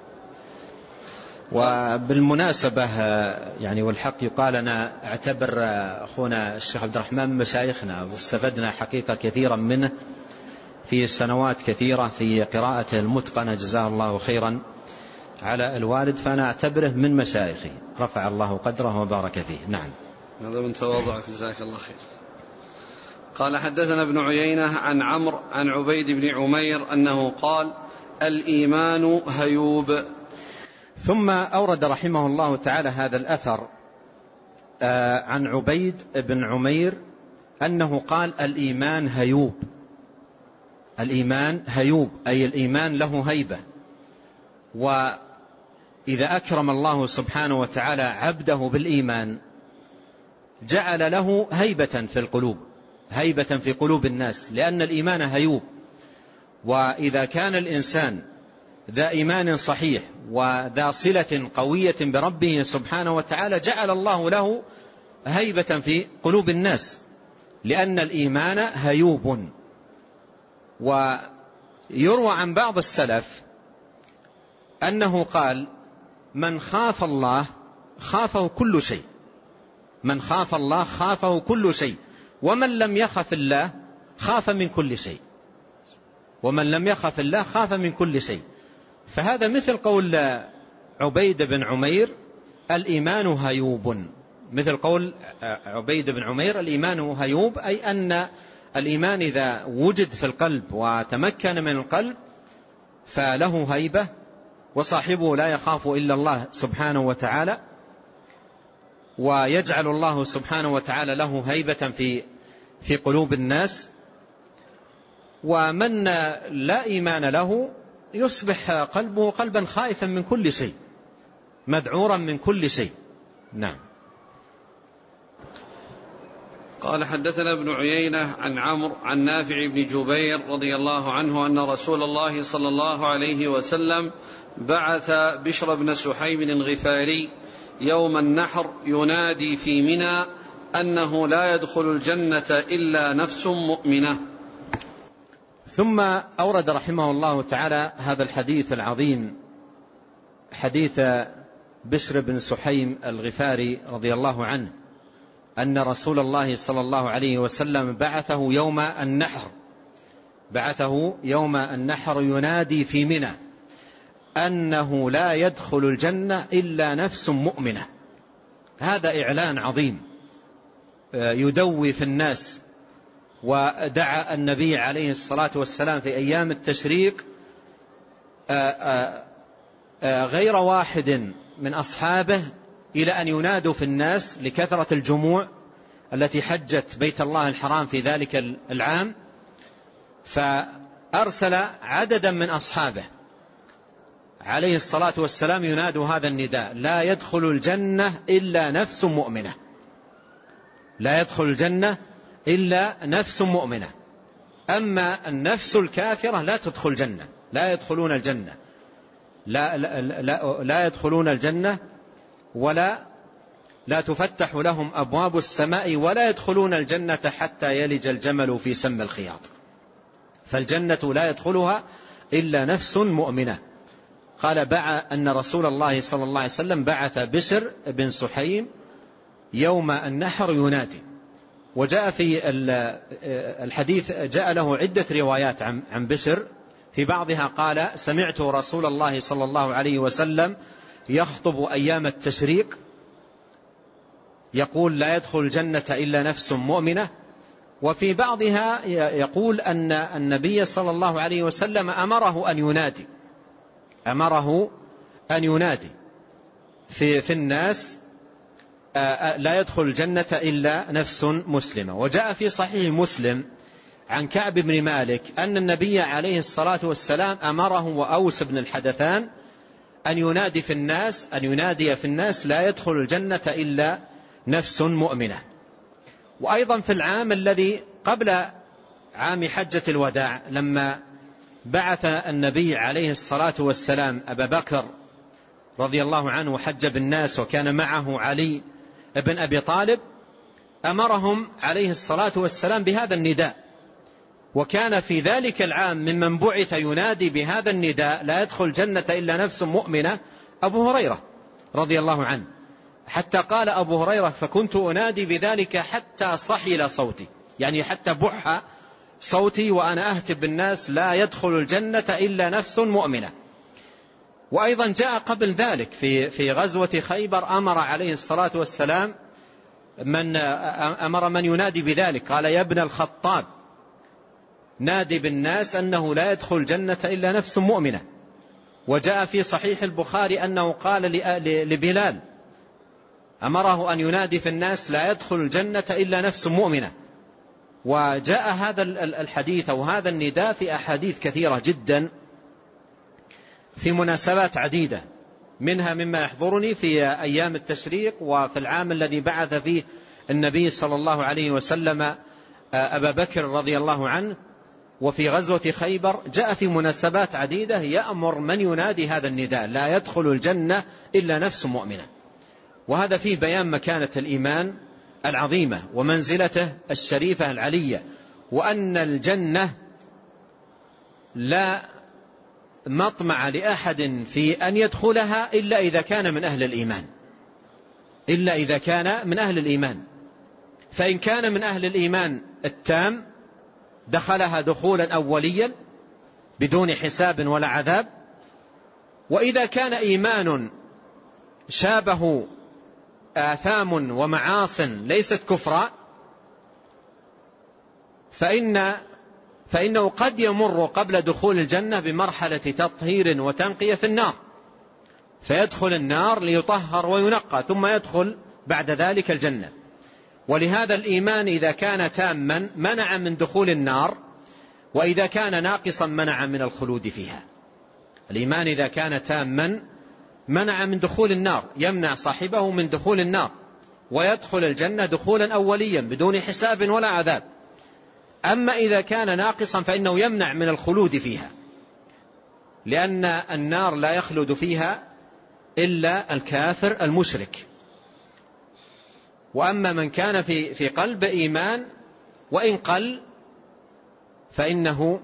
وبالمناسبة يعني والحق يقال، أنا أعتبر أخونا الشيخ عبد الرحمن من مشايخنا، واستفدنا حقيقة كثيرا منه في سنوات كثيرة في قراءته المتقنة، جزاه الله خيرا على الوالد، فأنا أعتبره من مشايخي، رفع الله قدره وبارك فيه. نعم. هذا من تواضعك، جزاك الله خير. قال: حدثنا ابن عيينة عن عمرو عن عبيد بن عمير أنه قال: الإيمان هيوب. ثم أورد رحمه الله تعالى هذا الأثر عن عبيد بن عمير أنه قال: الإيمان هيوب. الإيمان هيوب أي الإيمان له هيبة، وإذا أكرم الله سبحانه وتعالى عبده بالإيمان جعل له هيبة في القلوب، هيبة في قلوب الناس، لأن الإيمان هيوب. وإذا كان الإنسان ذا إيمان صحيح وذا صلة قوية بربه سبحانه وتعالى جعل الله له هيبة في قلوب الناس، لأن الإيمان هيوب. ويروى عن بعض السلف أنه قال: من خاف الله خافه كل شيء، من خاف الله خافه كل شيء، ومن لم يخف الله خاف من كل شيء، ومن لم يخف الله خاف من كل شيء. فهذا مثل قول عبيد بن عمير: الإيمان هيوب، مثل قول عبيد بن عمير: الإيمان هيوب، أي أن الإيمان إذا وجد في القلب وتمكن من القلب فله هيبة، وصاحبه لا يخاف إلا الله سبحانه وتعالى، ويجعل الله سبحانه وتعالى له هيبة في قلوب الناس. ومن لا إيمان له يصبح قلبه قلبا خائفا من كل شيء، مذعورا من كل شيء. نعم. قال: حدثنا ابن عيينة عن عمرو عن نافع بن جبير رضي الله عنه أن رسول الله صلى الله عليه وسلم بعث بشر بن سحيم الغفاري يوم النحر ينادي في منى أنه لا يدخل الجنة إلا نفس مؤمنة. ثم أورد رحمه الله تعالى هذا الحديث العظيم، حديث بشر بن سحيم الغفاري رضي الله عنه أن رسول الله صلى الله عليه وسلم بعثه يوم النحر ينادي في منى أنه لا يدخل الجنة إلا نفس مؤمنة. هذا إعلان عظيم يدوي في الناس ودعا النبي عليه الصلاة والسلام في أيام التشريق غير واحد من أصحابه إلى أن ينادوا في الناس لكثرة الجموع التي حجت بيت الله الحرام في ذلك العام، فأرسل عددا من أصحابه عليه الصلاة والسلام ينادوا هذا النداء: لا يدخل الجنة إلا نفس مؤمنة، لا يدخل الجنة إلا نفس مؤمنة، أما النفس الكافرة لا تدخل الجنة، لا يدخلون الجنة، لا يدخلون الجنة، لا تفتح لهم أبواب السماء، ولا يدخلون الجنة حتى يلج الجمل في سم الخياط. فالجنة لا يدخلها إلا نفس مؤمنة. قال أن رسول الله صلى الله عليه وسلم بعث بشر بن سحيم يوم النحر ينادي. وجاء في الحديث جاء له عدة روايات عن بشر، في بعضها قال: سمعت رسول الله صلى الله عليه وسلم يخطب أيام التشريق يقول: لا يدخل الجنة إلا نفس مؤمنة. وفي بعضها يقول أن النبي صلى الله عليه وسلم أمره أن ينادي في الناس: لا يدخل الجنة إلا نفس مسلمة. وجاء في صحيح مسلم عن كعب بن مالك أن النبي عليه الصلاة والسلام أمره وأوس بن الحدثان أن ينادي في الناس: لا يدخل الجنة إلا نفس مؤمنة. وأيضا في العام الذي قبل عام حجة الوداع، لما بعث النبي عليه الصلاة والسلام أبا بكر رضي الله عنه حج بالناس، وكان معه علي بن أبي طالب، أمرهم عليه الصلاة والسلام بهذا النداء. وكان في ذلك العام ممن بعث ينادي بهذا النداء: لا يدخل الجنة إلا نفس مؤمنة، أبو هريرة رضي الله عنه، حتى قال أبو هريرة: فكنت أنادي بذلك حتى صحل صوتي، يعني حتى بح صوتي وأنا أهتف بالناس: لا يدخل الجنة إلا نفس مؤمنة. وأيضا جاء قبل ذلك في غزوة خيبر، أمر عليه الصلاة والسلام من ينادي بذلك، قال: يا ابن الخطاب نادي بالناس أنه لا يدخل الجنة إلا نفس مؤمنة. وجاء في صحيح البخاري أنه قال لبلال، أمره أن ينادي في الناس: لا يدخل الجنة إلا نفس مؤمنة. وجاء هذا الحديث أو هذا النداء في أحاديث كثيرة جدا في مناسبات عديدة، منها مما يحضرني في أيام التشريق، وفي العام الذي بعث فيه النبي صلى الله عليه وسلم أبا بكر رضي الله عنه، وفي غزوة خيبر. جاء في مناسبات عديدة يأمر من ينادي هذا النداء: لا يدخل الجنة إلا نفس مؤمنة. وهذا فيه بيان مكانة الإيمان العظيمة ومنزلته الشريفة العلية، وأن الجنة لا مطمع لأحد في أن يدخلها إلا إذا كان من أهل الإيمان، فإن كان من أهل الإيمان التام دخلها دخولا أوليا بدون حساب ولا عذاب. وإذا كان إيمان شابه آثام ومعاص ليست كفرا، فإنه قد يمر قبل دخول الجنة بمرحلة تطهير وتنقية في النار، فيدخل النار ليطهر وينقى، ثم يدخل بعد ذلك الجنة. ولهذا الإيمان إذا كان تاما منع من دخول النار، وإذا كان ناقصا منع من الخلود فيها. الإيمان إذا كان تاما منع من دخول النار، يمنع صاحبه من دخول النار، ويدخل الجنة دخولا أوليا بدون حساب ولا عذاب. أما إذا كان ناقصا فإنه يمنع من الخلود فيها، لأن النار لا يخلد فيها إلا الكافر المشرك. وأما من كان في قلب إيمان وإن قل فإنه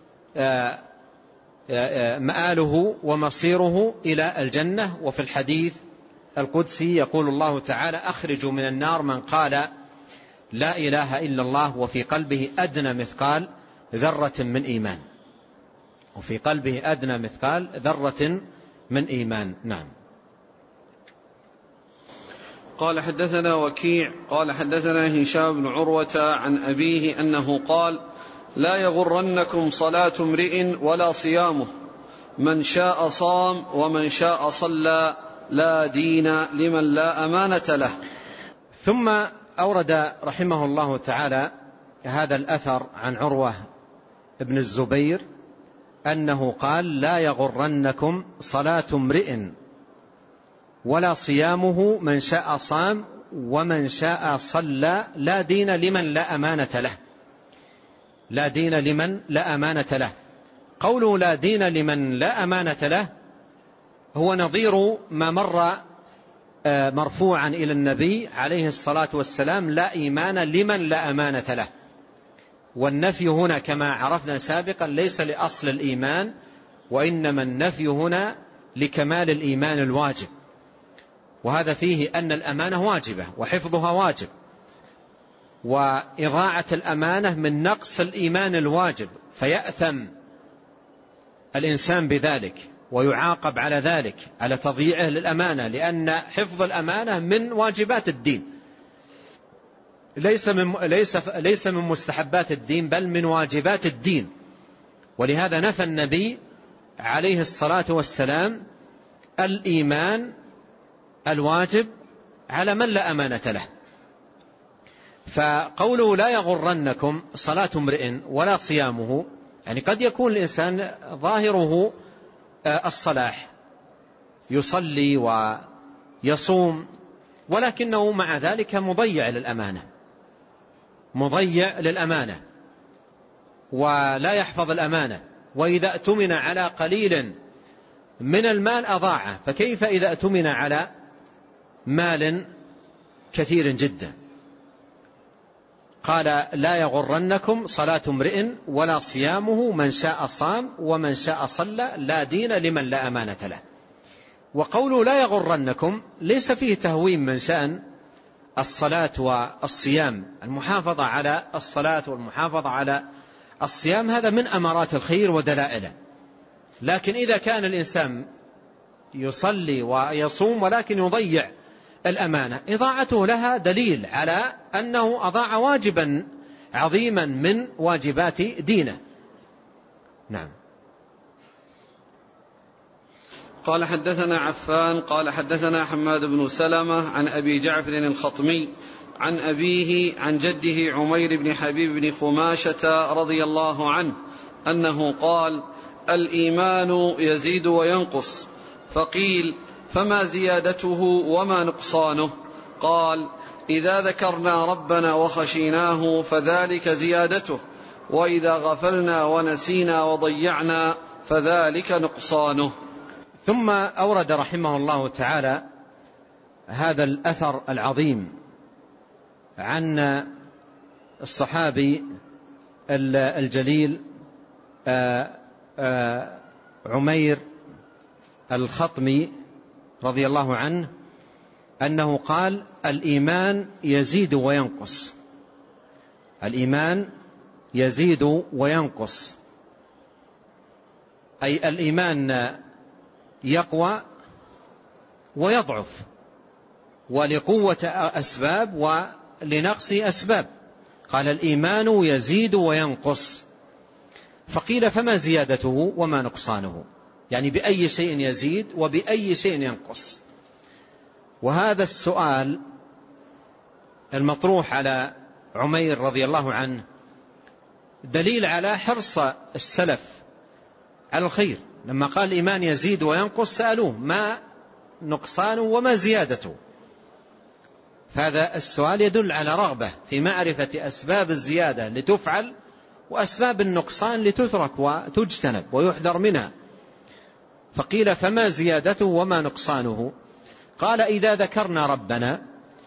مآله ومصيره إلى الجنة. وفي الحديث القدسي يقول الله تعالى: أخرجوا من النار من قال لا إله إلا الله وفي قلبه أدنى مثقال ذرة من إيمان، وفي قلبه أدنى مثقال ذرة من إيمان. نعم. قال حدثنا وكيع قال حدثنا هشام بن عروة عن أبيه أنه قال لا يغرنكم صلاة امرئ ولا صيامه من شاء صام ومن شاء صلى لا دين لمن لا أمانة له. ثم أورد رحمه الله تعالى هذا الأثر عن عروة ابن الزبير أنه قال لا يغرنكم صلاة امرئ ولا صيامه من شاء صام ومن شاء صلى لا دين لمن لا أمانة له. لا دين لمن لا أمانة له. قوله لا دين لمن لا أمانة له هو نظير ما مر مرفوعا إلى النبي عليه الصلاة والسلام لا إيمان لمن لا أمانة له. والنفي هنا كما عرفنا سابقا ليس لأصل الإيمان، وإنما النفي هنا لكمال الإيمان الواجب، وهذا فيه أن الأمانة واجبة وحفظها واجب، وإضاعة الأمانة من نقص الإيمان الواجب، فيأثم الإنسان بذلك ويعاقب على ذلك على تضييعه للأمانة، لأن حفظ الأمانة من واجبات الدين، ليس من مستحبات الدين بل من واجبات الدين. ولهذا نفى النبي عليه الصلاة والسلام الإيمان الواجب على من لا أمانة له. فقوله لا يغرنكم صلاة امرئ ولا صيامه، يعني قد يكون الإنسان ظاهره الصلاح يصلي ويصوم، ولكنه مع ذلك مضيع للأمانة، مضيع للأمانة ولا يحفظ الأمانة، وإذا اؤتمن على قليل من المال أضاعه، فكيف إذا اؤتمن على مال كثير جدا؟ قال لا يغرنكم صلاة امرئ ولا صيامه من شاء صام ومن شاء صلى لا دين لمن لا أمانة له. وقوله لا يغرنكم ليس فيه تهوين من شأن الصلاة والصيام. المحافظة على الصلاة والمحافظة على الصيام هذا من أمارات الخير ودلائله، لكن إذا كان الإنسان يصلي ويصوم ولكن يضيع الأمانة، إضاعته لها دليل على أنه أضاع واجبا عظيما من واجبات دينه. نعم. قال حدثنا عفان قال حدثنا حماد بن سلمة عن أبي جعفر الخطمي عن أبيه عن جده عمير بن حبيب بن خماشة رضي الله عنه أنه قال الإيمان يزيد وينقص، فقيل فما زيادته وما نقصانه؟ قال إذا ذكرنا ربنا وخشيناه فذلك زيادته، وإذا غفلنا ونسينا وضيعنا فذلك نقصانه. ثم أورد رحمه الله تعالى هذا الأثر العظيم عن الصحابي الجليل عمير الخطمي رضي الله عنه أنه قال الإيمان يزيد وينقص. الإيمان يزيد وينقص، أي الإيمان يقوى ويضعف، ولقوة أسباب ولنقص أسباب. قال الإيمان يزيد وينقص، فقيل فما زيادته وما نقصانه؟ يعني بأي شيء يزيد وبأي شيء ينقص؟ وهذا السؤال المطروح على عمير رضي الله عنه دليل على حرص السلف على الخير. لما قال الإيمان يزيد وينقص سألوه ما نقصانه وما زيادته، فهذا السؤال يدل على رغبة في معرفة أسباب الزيادة لتفعل وأسباب النقصان لتترك وتجتنب ويحذر منها. فقيل فما زيادته وما نقصانه؟ قال إذا ذكرنا ربنا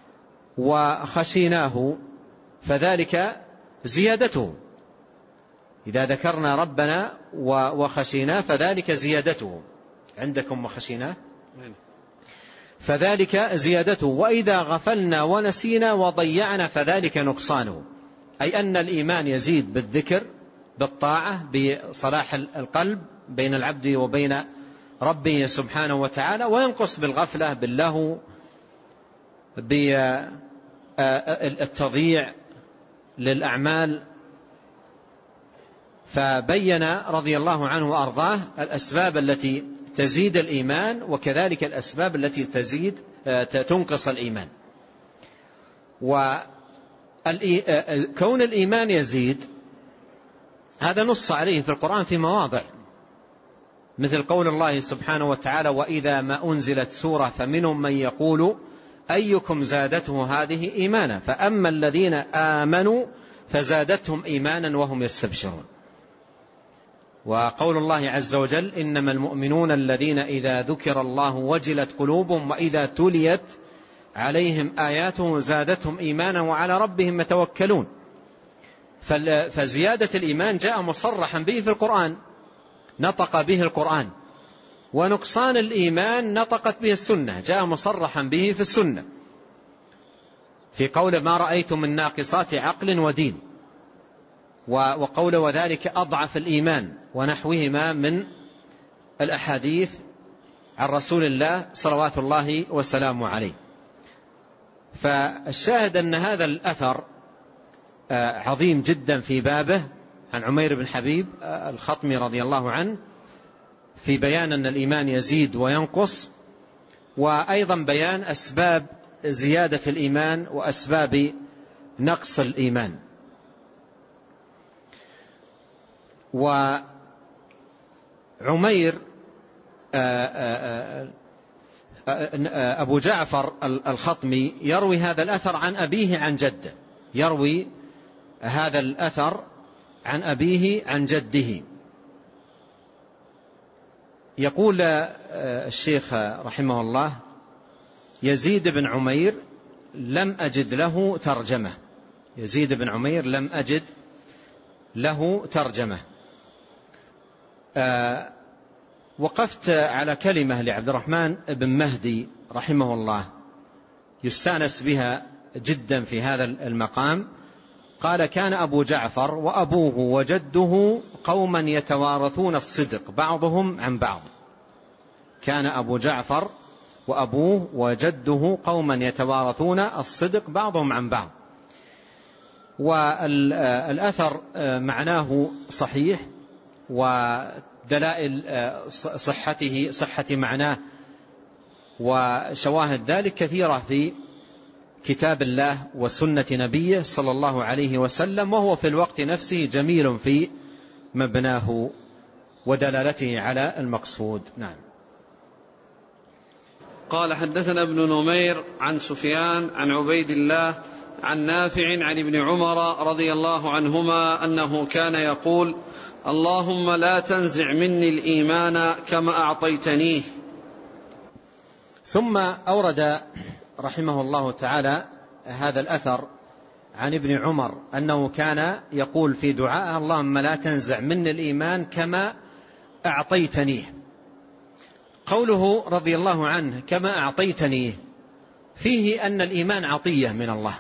وخشيناه فذلك زيادته. إذا ذكرنا ربنا وخشيناه فذلك زيادته. عندكم وخشيناه فذلك زيادته، وإذا غفلنا ونسينا وضيعنا فذلك نقصانه، أي أن الإيمان يزيد بالذكر بالطاعة بصلاح القلب بين العبد وبين ربه سبحانه وتعالى، وينقص بالغفلة باللهو بالتضييع للأعمال، فبين رضي الله عنه وأرضاه الأسباب التي تزيد الإيمان وكذلك الأسباب التي تنقص الإيمان. وكون الإيمان يزيد هذا نص عليه في القرآن في مواضع، مثل قول الله سبحانه وتعالى: وإذا ما أنزلت سورة فمنهم من يقول أيكم زادته هذه إيمانا فأما الذين آمنوا فزادتهم إيمانا وهم يستبشرون. وقول الله عز وجل: إنما المؤمنون الذين إذا ذكر الله وجلت قلوبهم وإذا تليت عليهم آياته زادتهم إيمانا وعلى ربهم يتوكلون. فزيادة الإيمان جاء مصرحا به في القرآن، نطق به القرآن، ونقصان الإيمان نطقت به السنة، جاء مصرحا به في السنة في قول: ما رأيت من ناقصات عقل ودين، وقول: وذلك أضعف الإيمان، ونحوهما من الأحاديث عن رسول الله صلوات الله وسلامه عليه. فالشاهد أن هذا الأثر عظيم جدا في بابه عن عمير بن حبيب الخطمي رضي الله عنه في بيان أن الإيمان يزيد وينقص، وأيضا بيان أسباب زيادة الإيمان وأسباب نقص الإيمان. وعمير أبو جعفر الخطمي يروي هذا الأثر عن أبيه عن جده، يروي هذا الأثر عن أبيه عن جده. يقول الشيخ رحمه الله: يزيد بن عمير لم أجد له ترجمة. يزيد بن عمير لم أجد له ترجمة. وقفت على كلمة لعبد الرحمن بن مهدي رحمه الله يستأنس بها جدا في هذا المقام. قال: كان أبو جعفر وأبوه وجده قوما يتوارثون الصدق بعضهم عن بعض. كان أبو جعفر وأبوه وجده قوما يتوارثون الصدق بعضهم عن بعض. والأثر معناه صحيح، ودلائل صحة معناه وشواهد ذلك كثيرة في كتاب الله وسنة نبيه صلى الله عليه وسلم، وهو في الوقت نفسه جميل في مبناه ودلالته على المقصود. نعم. قال: حدثنا ابن نمير عن سفيان عن عبيد الله عن نافع عن ابن عمر رضي الله عنهما أنه كان يقول: اللهم لا تنزع مني الإيمان كما أعطيتنيه. ثم أورد رحمه الله تعالى هذا الأثر عن ابن عمر أنه كان يقول في دعائه: اللهم لا تنزع مني الإيمان كما أعطيتنيه. قوله رضي الله عنه كما أعطيتنيه فيه أن الإيمان عطية من الله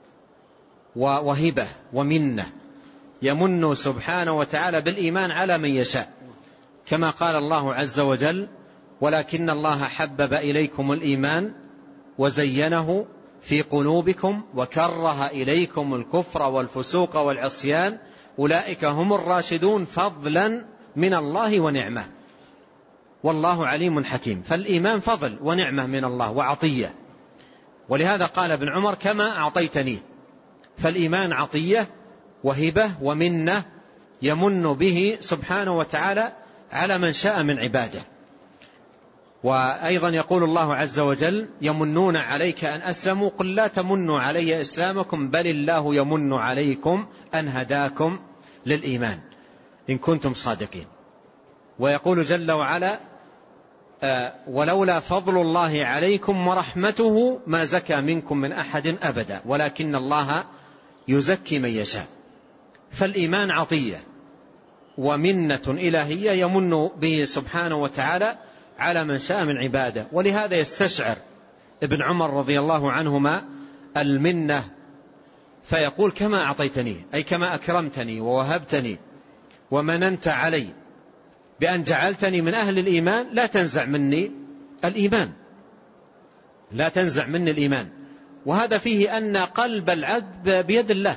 وهبة ومنة، يمن سبحانه وتعالى بالإيمان على من يشاء، كما قال الله عز وجل: ولكن الله حبب إليكم الإيمان وزينه في قلوبكم وكره إليكم الكفر والفسوق والعصيان أولئك هم الراشدون فضلا من الله ونعمة والله عليم حكيم. فالإيمان فضل ونعمة من الله وعطية، ولهذا قال ابن عمر: كما أعطيتني. فالإيمان عطية وهبة ومنة يمن به سبحانه وتعالى على من شاء من عباده. وأيضا يقول الله عز وجل: يمنون عليك أن أسلموا قل لا تمنوا علي إسلامكم بل الله يمن عليكم أن هداكم للإيمان إن كنتم صادقين. ويقول جل وعلا: ولولا فضل الله عليكم ورحمته ما زكى منكم من أحد أبدا ولكن الله يزكي من يشاء. فالإيمان عطية ومنة إلهية يمن به سبحانه وتعالى على من شاء من عباده. ولهذا يستشعر ابن عمر رضي الله عنهما المنة فيقول: كما أعطيتني، أي كما أكرمتني ووهبتني ومننت علي بأن جعلتني من أهل الإيمان لا تنزع مني الإيمان، لا تنزع مني الإيمان. وهذا فيه أن قلب العبد بيد الله،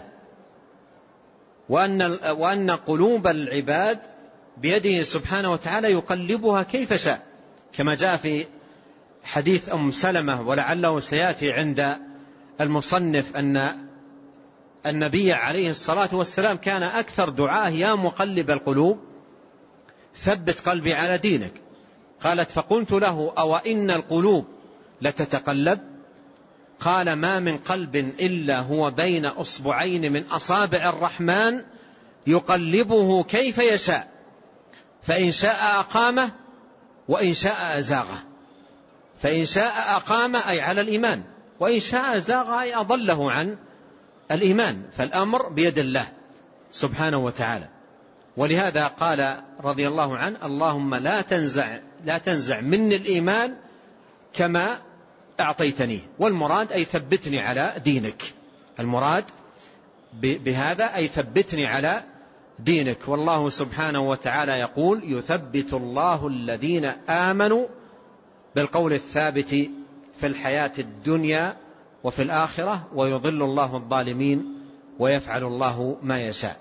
وأن قلوب العباد بيده سبحانه وتعالى يقلبها كيف شاء، كما جاء في حديث أم سلمة، ولعله سيأتي عند المصنف، أن النبي عليه الصلاة والسلام كان أكثر دعاه يا مقلب القلوب ثبت قلبي على دينك. قالت فقلت له أو إن القلوب لتتقلب؟ قال ما من قلب إلا هو بين أصبعين من أصابع الرحمن يقلبه كيف يشاء، فإن شاء أقامه وإن شاء أزاغه. فإن شاء أقامه أي على الإيمان، وإن شاء أزاغه أي أضله عن الإيمان. فالأمر بيد الله سبحانه وتعالى. ولهذا قال رضي الله عنه اللهم لا تنزع مني الإيمان كما أعطيتني. والمراد أي ثبتني على دينك، المراد بهذا أي ثبتني على دينك. والله سبحانه وتعالى يقول يثبت الله الذين آمنوا بالقول الثابت في الحياة الدنيا وفي الآخرة ويضل الله الظالمين ويفعل الله ما يشاء.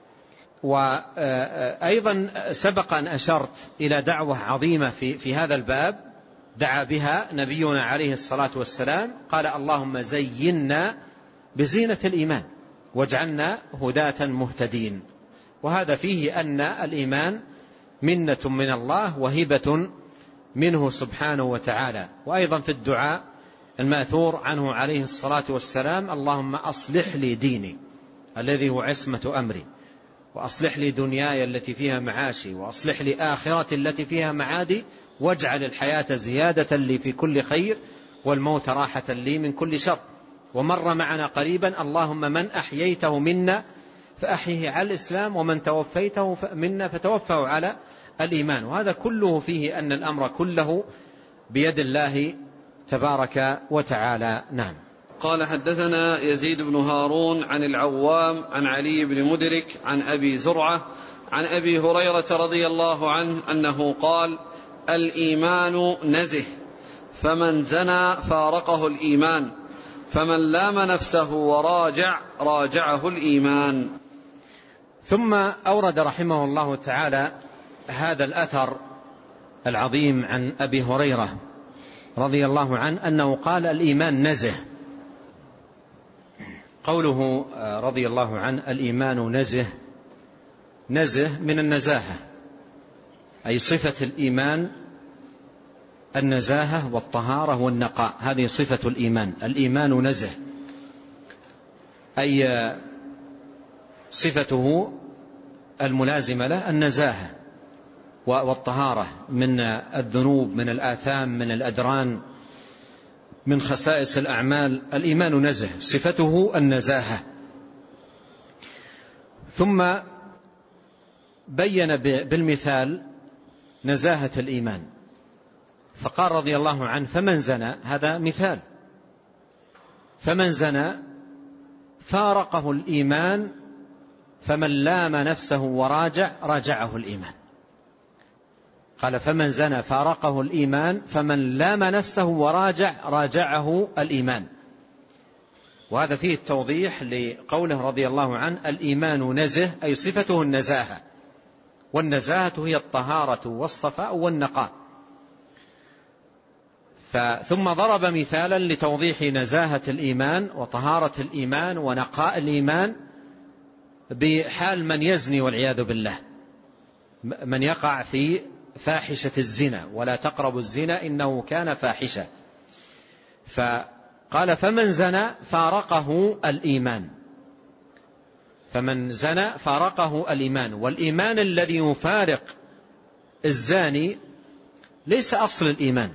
وأيضا سبق أن أشرت إلى دعوة عظيمة في هذا الباب دعا بها نبينا عليه الصلاة والسلام، قال اللهم زينا بزينة الإيمان واجعلنا هداة مهتدين. وهذا فيه أن الإيمان منة من الله وهبة منه سبحانه وتعالى. وأيضا في الدعاء الماثور عنه عليه الصلاة والسلام اللهم أصلح لي ديني الذي هو عصمة أمري، وأصلح لي دنياي التي فيها معاشي، وأصلح لي آخرتي التي فيها معادي، واجعل الحياة زيادة لي في كل خير والموت راحة لي من كل شر. ومر معنا قريبا اللهم من أحييته منا فأحيه على الإسلام ومن توفيته منا فتوفه على الإيمان. وهذا كله فيه أن الأمر كله بيد الله تبارك وتعالى. نعم. قال حدثنا يزيد بن هارون عن العوام عن علي بن مدرك عن أبي زرعة عن أبي هريرة رضي الله عنه أنه قال الإيمان نزه، فمن زنى فارقه الإيمان، فمن لام نفسه راجعه الإيمان. ثم أورد رحمه الله تعالى هذا الأثر العظيم عن أبي هريرة رضي الله عنه أنه قال الإيمان نزه. قوله رضي الله عنه الإيمان نزه من النزاهة، أي صفة الإيمان النزاهة والطهارة والنقاء، هذه صفة الإيمان. الإيمان نزه أي صفته الملازمة له النزاهة والطهارة من الذنوب، من الآثام، من الأدران، من خسائس الأعمال. الإيمان نزه صفته النزاهة. ثم بين بالمثال نزاهة الإيمان فقال رضي الله عنه فمن زنى، هذا مثال، فمن زنى فارقه الإيمان، فمن لام نفسه راجعه الإيمان. قال فمن زنى فارقه الإيمان، فمن لام نفسه راجعه الإيمان. وهذا فيه التوضيح لقوله رضي الله عنه الإيمان نزه أي صفته النزاهة، والنزاهة هي الطهارة والصفاء والنقاء. ثم ضرب مثالا لتوضيح نزاهة الإيمان وطهارة الإيمان ونقاء الإيمان بحال من يزني والعياذ بالله، من يقع في فاحشة الزنا، ولا تقربوا الزنا إنه كان فاحشة. فقال فمن زنى فارقه الإيمان، فمن زنى فارقه الإيمان. والإيمان الذي يفارق الزاني ليس أصل الإيمان،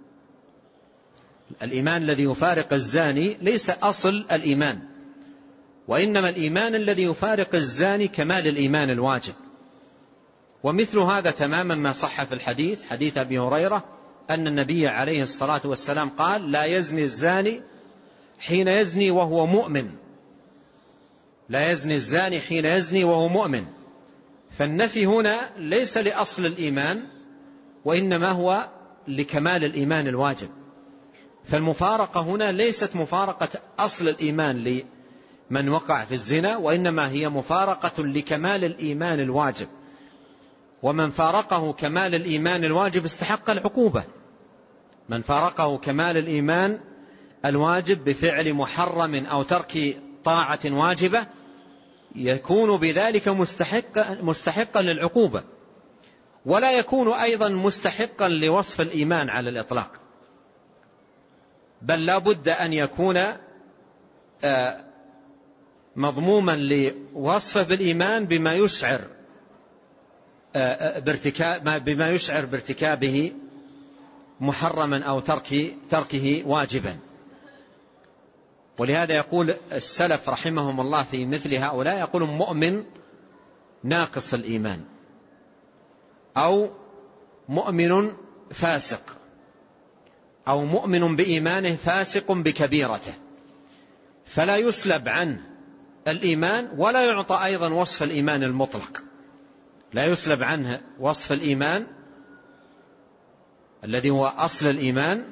الإيمان الذي يفارق الزاني ليس أصل الإيمان، وإنما الإيمان الذي يفارق الزاني كمال الإيمان الواجب. ومثل هذا تماما ما صح في الحديث، حديث أبي هريرة أن النبي عليه الصلاة والسلام قال لا يزني الزاني حين يزني وهو مؤمن، لا يزني الزاني حين يزني وهو مؤمن. فالنفي هنا ليس لأصل الإيمان، وإنما هو لكمال الإيمان الواجب. فالمفارقة هنا ليست مفارقة أصل الإيمان لمن وقع في الزنا، وإنما هي مفارقة لكمال الإيمان الواجب، ومن فارقه كمال الإيمان الواجب استحق العقوبة. من فارقه كمال الإيمان الواجب بفعل محرم أو ترك طاعة واجبة يكون بذلك مستحقا للعقوبة، ولا يكون أيضا مستحقا لوصف الإيمان على الإطلاق، بل لا بد أن يكون مضموما لوصفه بالإيمان بما يشعر بارتكابه محرما أو تركه واجبا. ولهذا يقول السلف رحمهم الله في مثل هؤلاء، يقول مؤمن ناقص الإيمان، أو مؤمن فاسق، أو مؤمن بإيمانه فاسق بكبيرته، فلا يسلب عنه الإيمان ولا يعطى أيضا وصف الإيمان المطلق، لا يسلب عنه وصف الإيمان الذي هو أصل الإيمان،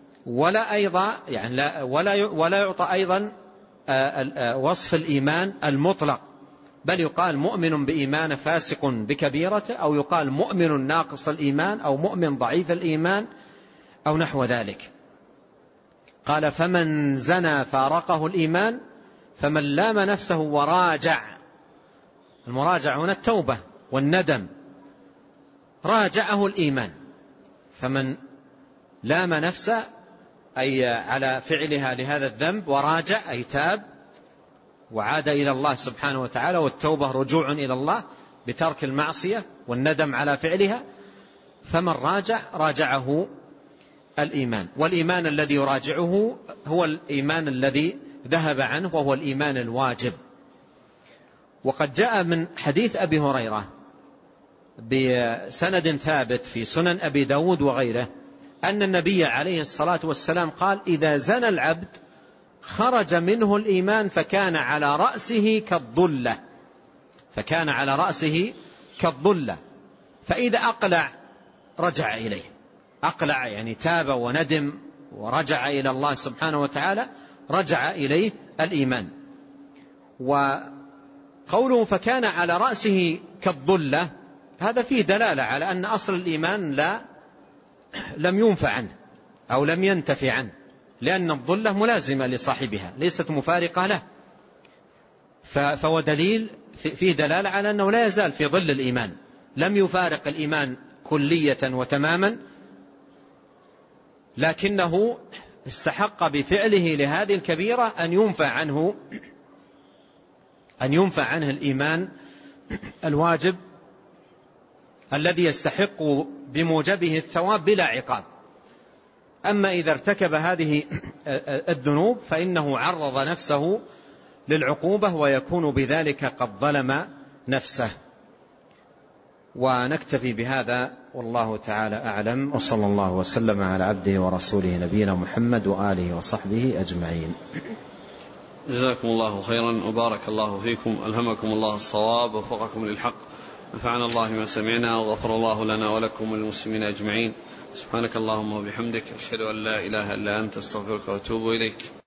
ولا يعطى أيضا وصف الإيمان المطلق، بل يقال مؤمن بإيمان فاسق بكبيرته، أو يقال مؤمن ناقص الإيمان، أو مؤمن ضعيف الإيمان، أو نحو ذلك. قال فمن زنى فارقه الإيمان، فمن لام نفسه وراجع، المراجع هنا التوبة والندم، راجعه الإيمان. فمن لام نفسه أي على فعلها لهذا الذنب، وراجع أي تاب وعاد إلى الله سبحانه وتعالى، والتوبة رجوع إلى الله بترك المعصية والندم على فعلها، فمن راجعه الإيمان. والإيمان الذي يراجعه هو الإيمان الذي ذهب عنه، وهو الإيمان الواجب. وقد جاء من حديث أبي هريرة بسند ثابت في سنن أبي داود وغيره أن النبي عليه الصلاة والسلام قال إذا زنى العبد خرج منه الإيمان فكان على رأسه كالظلة، فإذا أقلع رجع إليه. أقلع يعني تاب وندم ورجع إلى الله سبحانه وتعالى، رجع إليه الإيمان. وقوله فكان على رأسه كالظلة هذا فيه دلالة على أن أصل الإيمان لم ينفع عنه أو لم ينتفع عنه، لأن الظلة ملازمة لصاحبها ليست مفارقة له، فهو دليل فيه دلالة على أنه لا يزال في ظل الإيمان، لم يفارق الإيمان كلية وتماما، لكنه استحق بفعله لهذه الكبيرة أن ينفع عنه الإيمان الواجب الذي يستحق بموجبه الثواب بلا عقاب. أما إذا ارتكب هذه الذنوب فإنه عرض نفسه للعقوبة، ويكون بذلك قد ظلم نفسه. ونكتفي بهذا والله تعالى أعلم، وصلى الله وسلم على عبده ورسوله نبينا محمد وآله وصحبه أجمعين. جزاكم الله خيرا وبارك الله فيكم، ألهمكم الله الصواب ووفقكم للحق، نفعنا الله ما سمعنا وغفر الله لنا ولكم وللمسلمين أجمعين. سبحانك اللهم وبحمدك، أشهد أن لا إله إلا أنت، أستغفرك وأتوب إليك.